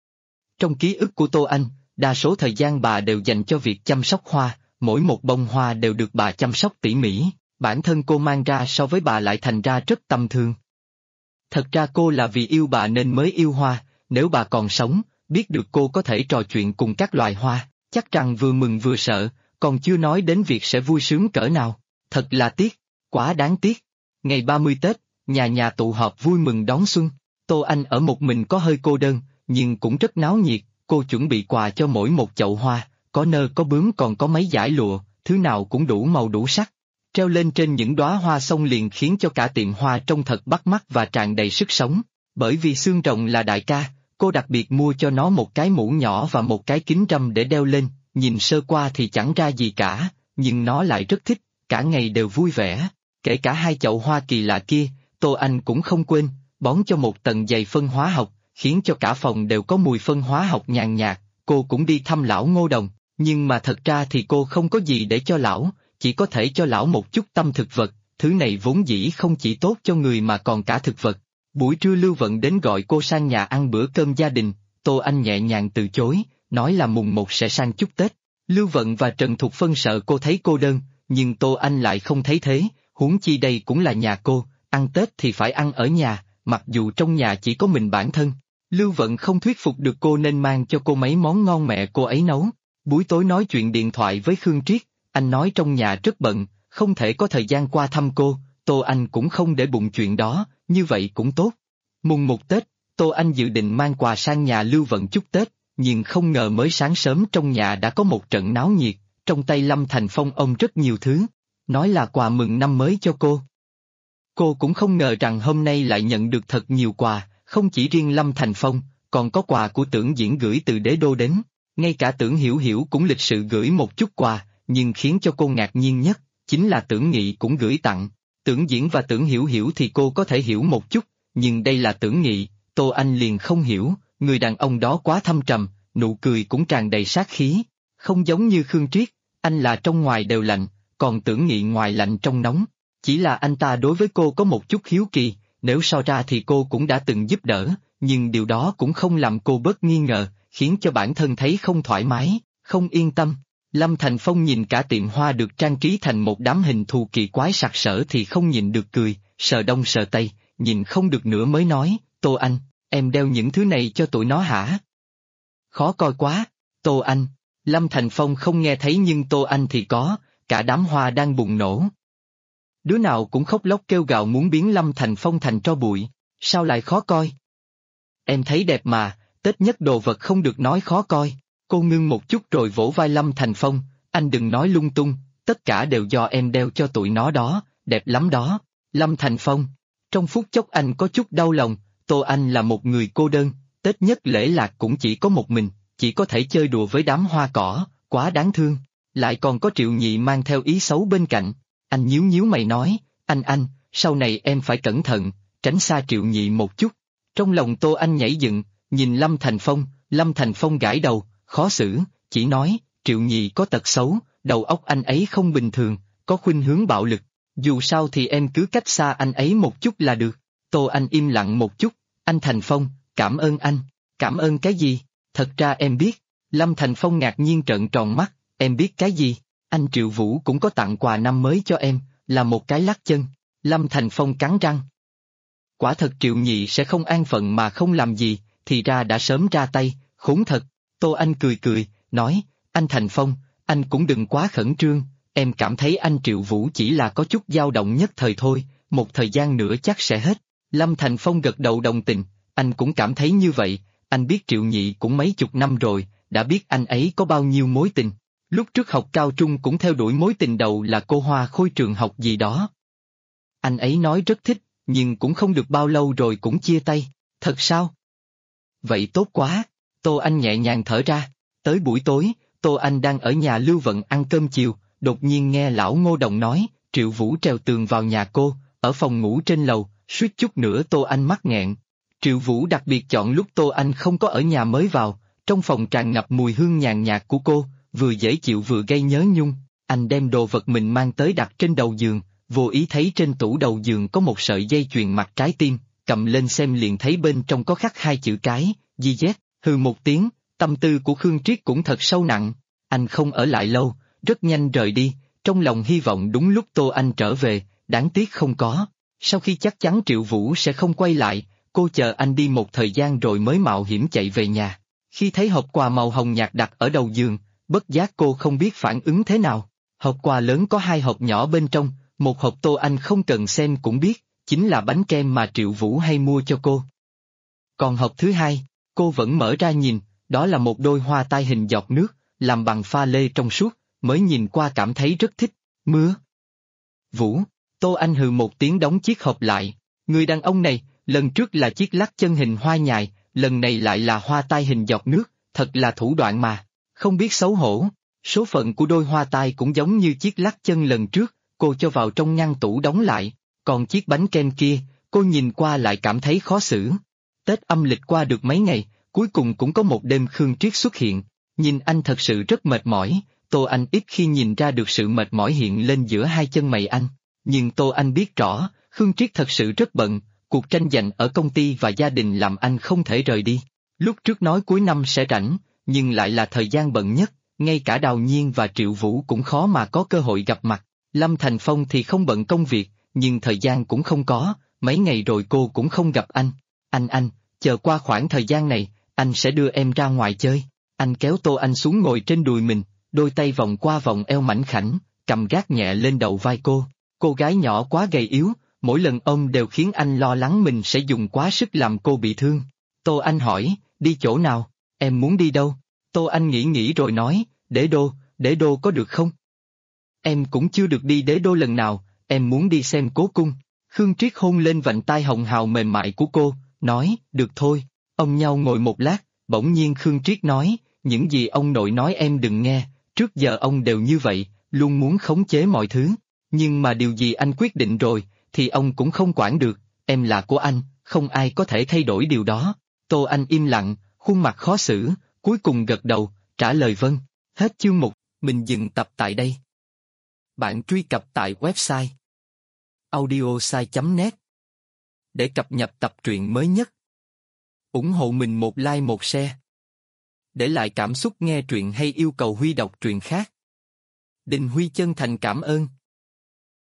Trong ký ức của Tô Anh, đa số thời gian bà đều dành cho việc chăm sóc hoa, mỗi một bông hoa đều được bà chăm sóc tỉ mỉ, bản thân cô mang ra so với bà lại thành ra rất tầm thường. Thật ra cô là vì yêu bà nên mới yêu hoa, nếu bà còn sống, biết được cô có thể trò chuyện cùng các loài hoa, chắc rằng vừa mừng vừa sợ, còn chưa nói đến việc sẽ vui sướng cỡ nào. Thật là tiếc, quá đáng tiếc. Ngày 30 Tết, nhà nhà tụ họp vui mừng đón xuân, Tô Anh ở một mình có hơi cô đơn, nhưng cũng rất náo nhiệt, cô chuẩn bị quà cho mỗi một chậu hoa, có nơ có bướm còn có mấy dải lụa, thứ nào cũng đủ màu đủ sắc. Treo lên trên những đóa hoa xong liền khiến cho cả tiệm hoa trông thật bắt mắt và tràn đầy sức sống. Bởi vì Xương Rồng là đại ca, cô đặc biệt mua cho nó một cái mũ nhỏ và một cái kính râm để đeo lên, nhìn sơ qua thì chẳng ra gì cả, nhưng nó lại rất thích, cả ngày đều vui vẻ. Kể cả hai chậu hoa kỳ lạ kia, Tô Anh cũng không quên, bón cho một tầng dày phân hóa học, khiến cho cả phòng đều có mùi phân hóa học nhàn nhạt. Cô cũng đi thăm lão Ngô Đồng, nhưng mà thật ra thì cô không có gì để cho lão, chỉ có thể cho lão một chút tâm thực vật, thứ này vốn dĩ không chỉ tốt cho người mà còn cả thực vật. Buổi trưa Lưu Vận đến gọi cô sang nhà ăn bữa cơm gia đình, Tô Anh nhẹ nhàng từ chối, nói là mùng 1 sẽ sang chúc Tết. Lưu Vận và Trần Thục Phân sợ cô thấy cô đơn, nhưng Tô Anh lại không thấy thế, huống chi đây cũng là nhà cô, ăn Tết thì phải ăn ở nhà, mặc dù trong nhà chỉ có mình bản thân. Lưu Vận không thuyết phục được cô nên mang cho cô mấy món ngon mẹ cô ấy nấu. Buổi tối nói chuyện điện thoại với Khương Triết, anh nói trong nhà rất bận, không thể có thời gian qua thăm cô, Tô Anh cũng không để bụng chuyện đó, như vậy cũng tốt. Mùng 1 Tết, Tô Anh dự định mang quà sang nhà Lưu Vận chúc Tết, nhưng không ngờ mới sáng sớm trong nhà đã có một trận náo nhiệt, trong tay Lâm Thành Phong ôm rất nhiều thứ, nói là quà mừng năm mới cho cô. Cô cũng không ngờ rằng hôm nay lại nhận được thật nhiều quà, không chỉ riêng Lâm Thành Phong, còn có quà của Tưởng Diễn gửi từ Đế Đô đến, ngay cả Tưởng Hiểu Hiểu cũng lịch sự gửi một chút quà, nhưng khiến cho cô ngạc nhiên nhất, chính là Tưởng Nghị cũng gửi tặng. Tưởng Diễn và Tưởng Hiểu Hiểu thì cô có thể hiểu một chút, nhưng đây là Tưởng Nghị, Tô Anh liền không hiểu, người đàn ông đó quá thâm trầm, nụ cười cũng tràn đầy sát khí, không giống như Khương Triết, anh là trong ngoài đều lạnh, còn Tưởng Nghị ngoài lạnh trong nóng. Chỉ là anh ta đối với cô có một chút hiếu kỳ, nếu so ra thì cô cũng đã từng giúp đỡ, nhưng điều đó cũng không làm cô bớt nghi ngờ, khiến cho bản thân thấy không thoải mái, không yên tâm. Lâm Thành Phong nhìn cả tiệm hoa được trang trí thành một đám hình thù kỳ quái sặc sỡ thì không nhịn được cười, sờ đông sờ tây, nhìn không được nữa mới nói, Tô Anh, em đeo những thứ này cho tụi nó hả? Khó coi quá, Tô Anh. Lâm Thành Phong không nghe thấy nhưng Tô Anh thì có, cả đám hoa đang bùng nổ. Đứa nào cũng khóc lóc kêu gào muốn biến Lâm Thành Phong thành tro bụi, sao lại khó coi? Em thấy đẹp mà, Tết nhất đồ vật không được nói khó coi. Cô ngưng một chút rồi vỗ vai Lâm Thành Phong, anh đừng nói lung tung, tất cả đều do em đeo cho tụi nó đó, đẹp lắm đó. Lâm Thành Phong, trong phút chốc anh có chút đau lòng, Tô Anh là một người cô đơn, Tết nhất lễ lạc cũng chỉ có một mình, chỉ có thể chơi đùa với đám hoa cỏ, quá đáng thương. Lại còn có Triệu Nhị mang theo ý xấu bên cạnh. Anh nhíu nhíu mày nói, anh, sau này em phải cẩn thận, tránh xa Triệu Nhị một chút. Trong lòng Tô Anh nhảy dựng, nhìn Lâm Thành Phong gãi đầu, khó xử, chỉ nói, Triệu Nhị có tật xấu, đầu óc anh ấy không bình thường, có khuynh hướng bạo lực, dù sao thì em cứ cách xa anh ấy một chút là được. Tô Anh im lặng một chút, anh Thành Phong, cảm ơn anh, cảm ơn cái gì, thật ra em biết. Lâm Thành Phong ngạc nhiên trợn tròn mắt, em biết cái gì? Anh Triệu Vũ cũng có tặng quà năm mới cho em, là một cái lắc chân. Lâm Thành Phong cắn răng. Quả thật Triệu Nhị sẽ không an phận mà không làm gì, thì ra đã sớm ra tay, khốn thật. Tô Anh cười, nói, anh Thành Phong, anh cũng đừng quá khẩn trương, em cảm thấy anh Triệu Vũ chỉ là có chút dao động nhất thời thôi, một thời gian nữa chắc sẽ hết. Lâm Thành Phong gật đầu đồng tình, anh cũng cảm thấy như vậy, anh biết Triệu Nhị cũng mấy chục năm rồi, đã biết anh ấy có bao nhiêu mối tình. Lúc trước học cao trung cũng theo đuổi mối tình đầu là cô Hoa Khôi trường học gì đó. Anh ấy nói rất thích, nhưng cũng không được bao lâu rồi cũng chia tay, thật sao? Vậy tốt quá, Tô Anh nhẹ nhàng thở ra. Tới buổi tối, Tô Anh đang ở nhà Lưu Vận ăn cơm chiều, đột nhiên nghe lão Ngô Đồng nói, Triệu Vũ trèo tường vào nhà cô, ở phòng ngủ trên lầu, suýt chút nữa Tô Anh mắc nghẹn. Triệu Vũ đặc biệt chọn lúc Tô Anh không có ở nhà mới vào, trong phòng tràn ngập mùi hương nhàn nhạt của cô, vừa dễ chịu vừa gây nhớ nhung. Anh đem đồ vật mình mang tới đặt trên đầu giường, vô ý thấy trên tủ đầu giường có một sợi dây chuyền mặt trái tim, cầm lên xem liền thấy bên trong có khắc hai chữ cái, GZ, hừ một tiếng, tâm tư của Khương Triết cũng thật sâu nặng. Anh không ở lại lâu, rất nhanh rời đi, trong lòng hy vọng đúng lúc Tô Anh trở về, đáng tiếc không có. Sau khi chắc chắn Triệu Vũ sẽ không quay lại, cô chờ anh đi một thời gian rồi mới mạo hiểm chạy về nhà. Khi thấy hộp quà màu hồng nhạt đặt ở đầu giường, bất giác cô không biết phản ứng thế nào. Hộp quà lớn có hai hộp nhỏ bên trong, một hộp Tô Anh không cần xem cũng biết, chính là bánh kem mà Triệu Vũ hay mua cho cô. Còn hộp thứ hai, cô vẫn mở ra nhìn, đó là một đôi hoa tai hình giọt nước, làm bằng pha lê trong suốt, mới nhìn qua cảm thấy rất thích. Mưa. Vũ. Tô Anh hừ một tiếng đóng chiếc hộp lại. Người đàn ông này, lần trước là chiếc lắc chân hình hoa nhài, lần này lại là hoa tai hình giọt nước, thật là thủ đoạn mà. Không biết xấu hổ. Số phận của đôi hoa tai cũng giống như chiếc lắc chân lần trước, cô cho vào trong ngăn tủ đóng lại. Còn chiếc bánh kem kia, cô nhìn qua lại cảm thấy khó xử. Tết âm lịch qua được mấy ngày, cuối cùng cũng có một đêm Khương Triết xuất hiện. Nhìn anh thật sự rất mệt mỏi, Tô Anh ít khi nhìn ra được sự mệt mỏi hiện lên giữa hai chân mày anh. Nhưng Tô Anh biết rõ, Khương Triết thật sự rất bận, cuộc tranh giành ở công ty và gia đình làm anh không thể rời đi. Lúc trước nói cuối năm sẽ rảnh, nhưng lại là thời gian bận nhất, ngay cả Đào Nhiên và Triệu Vũ cũng khó mà có cơ hội gặp mặt. Lâm Thành Phong thì không bận công việc, nhưng thời gian cũng không có, mấy ngày rồi cô cũng không gặp anh. Anh, chờ qua khoảng thời gian này, anh sẽ đưa em ra ngoài chơi. Anh kéo Tô Anh xuống ngồi trên đùi mình, đôi tay vòng qua vòng eo mảnh khảnh, cầm gác nhẹ lên đầu vai cô. Cô gái nhỏ quá gầy yếu, mỗi lần ôm đều khiến anh lo lắng mình sẽ dùng quá sức làm cô bị thương. Tô Anh hỏi, đi chỗ nào, em muốn đi đâu? Tô Anh nghĩ rồi nói, Đế đô có được không? Em cũng chưa được đi Đế đô lần nào, em muốn đi xem cố cung. Khương Triết hôn lên vành tai hồng hào mềm mại của cô, nói, được thôi. Ông nhau ngồi một lát, bỗng nhiên Khương Triết nói, những gì ông nội nói em đừng nghe, trước giờ ông đều như vậy, luôn muốn khống chế mọi thứ. Nhưng mà điều gì anh quyết định rồi, thì ông cũng không quản được, em là của anh, không ai có thể thay đổi điều đó. Tô Anh im lặng, khuôn mặt khó xử, cuối cùng gật đầu, trả lời vâng. Hết chương 1, mình dừng tập tại đây. Bạn truy cập tại website audiosai.net để cập nhật tập truyện mới nhất. Ủng hộ mình một like một share. Để lại cảm xúc nghe truyện hay yêu cầu Huy đọc truyện khác. Đình Huy chân thành cảm ơn.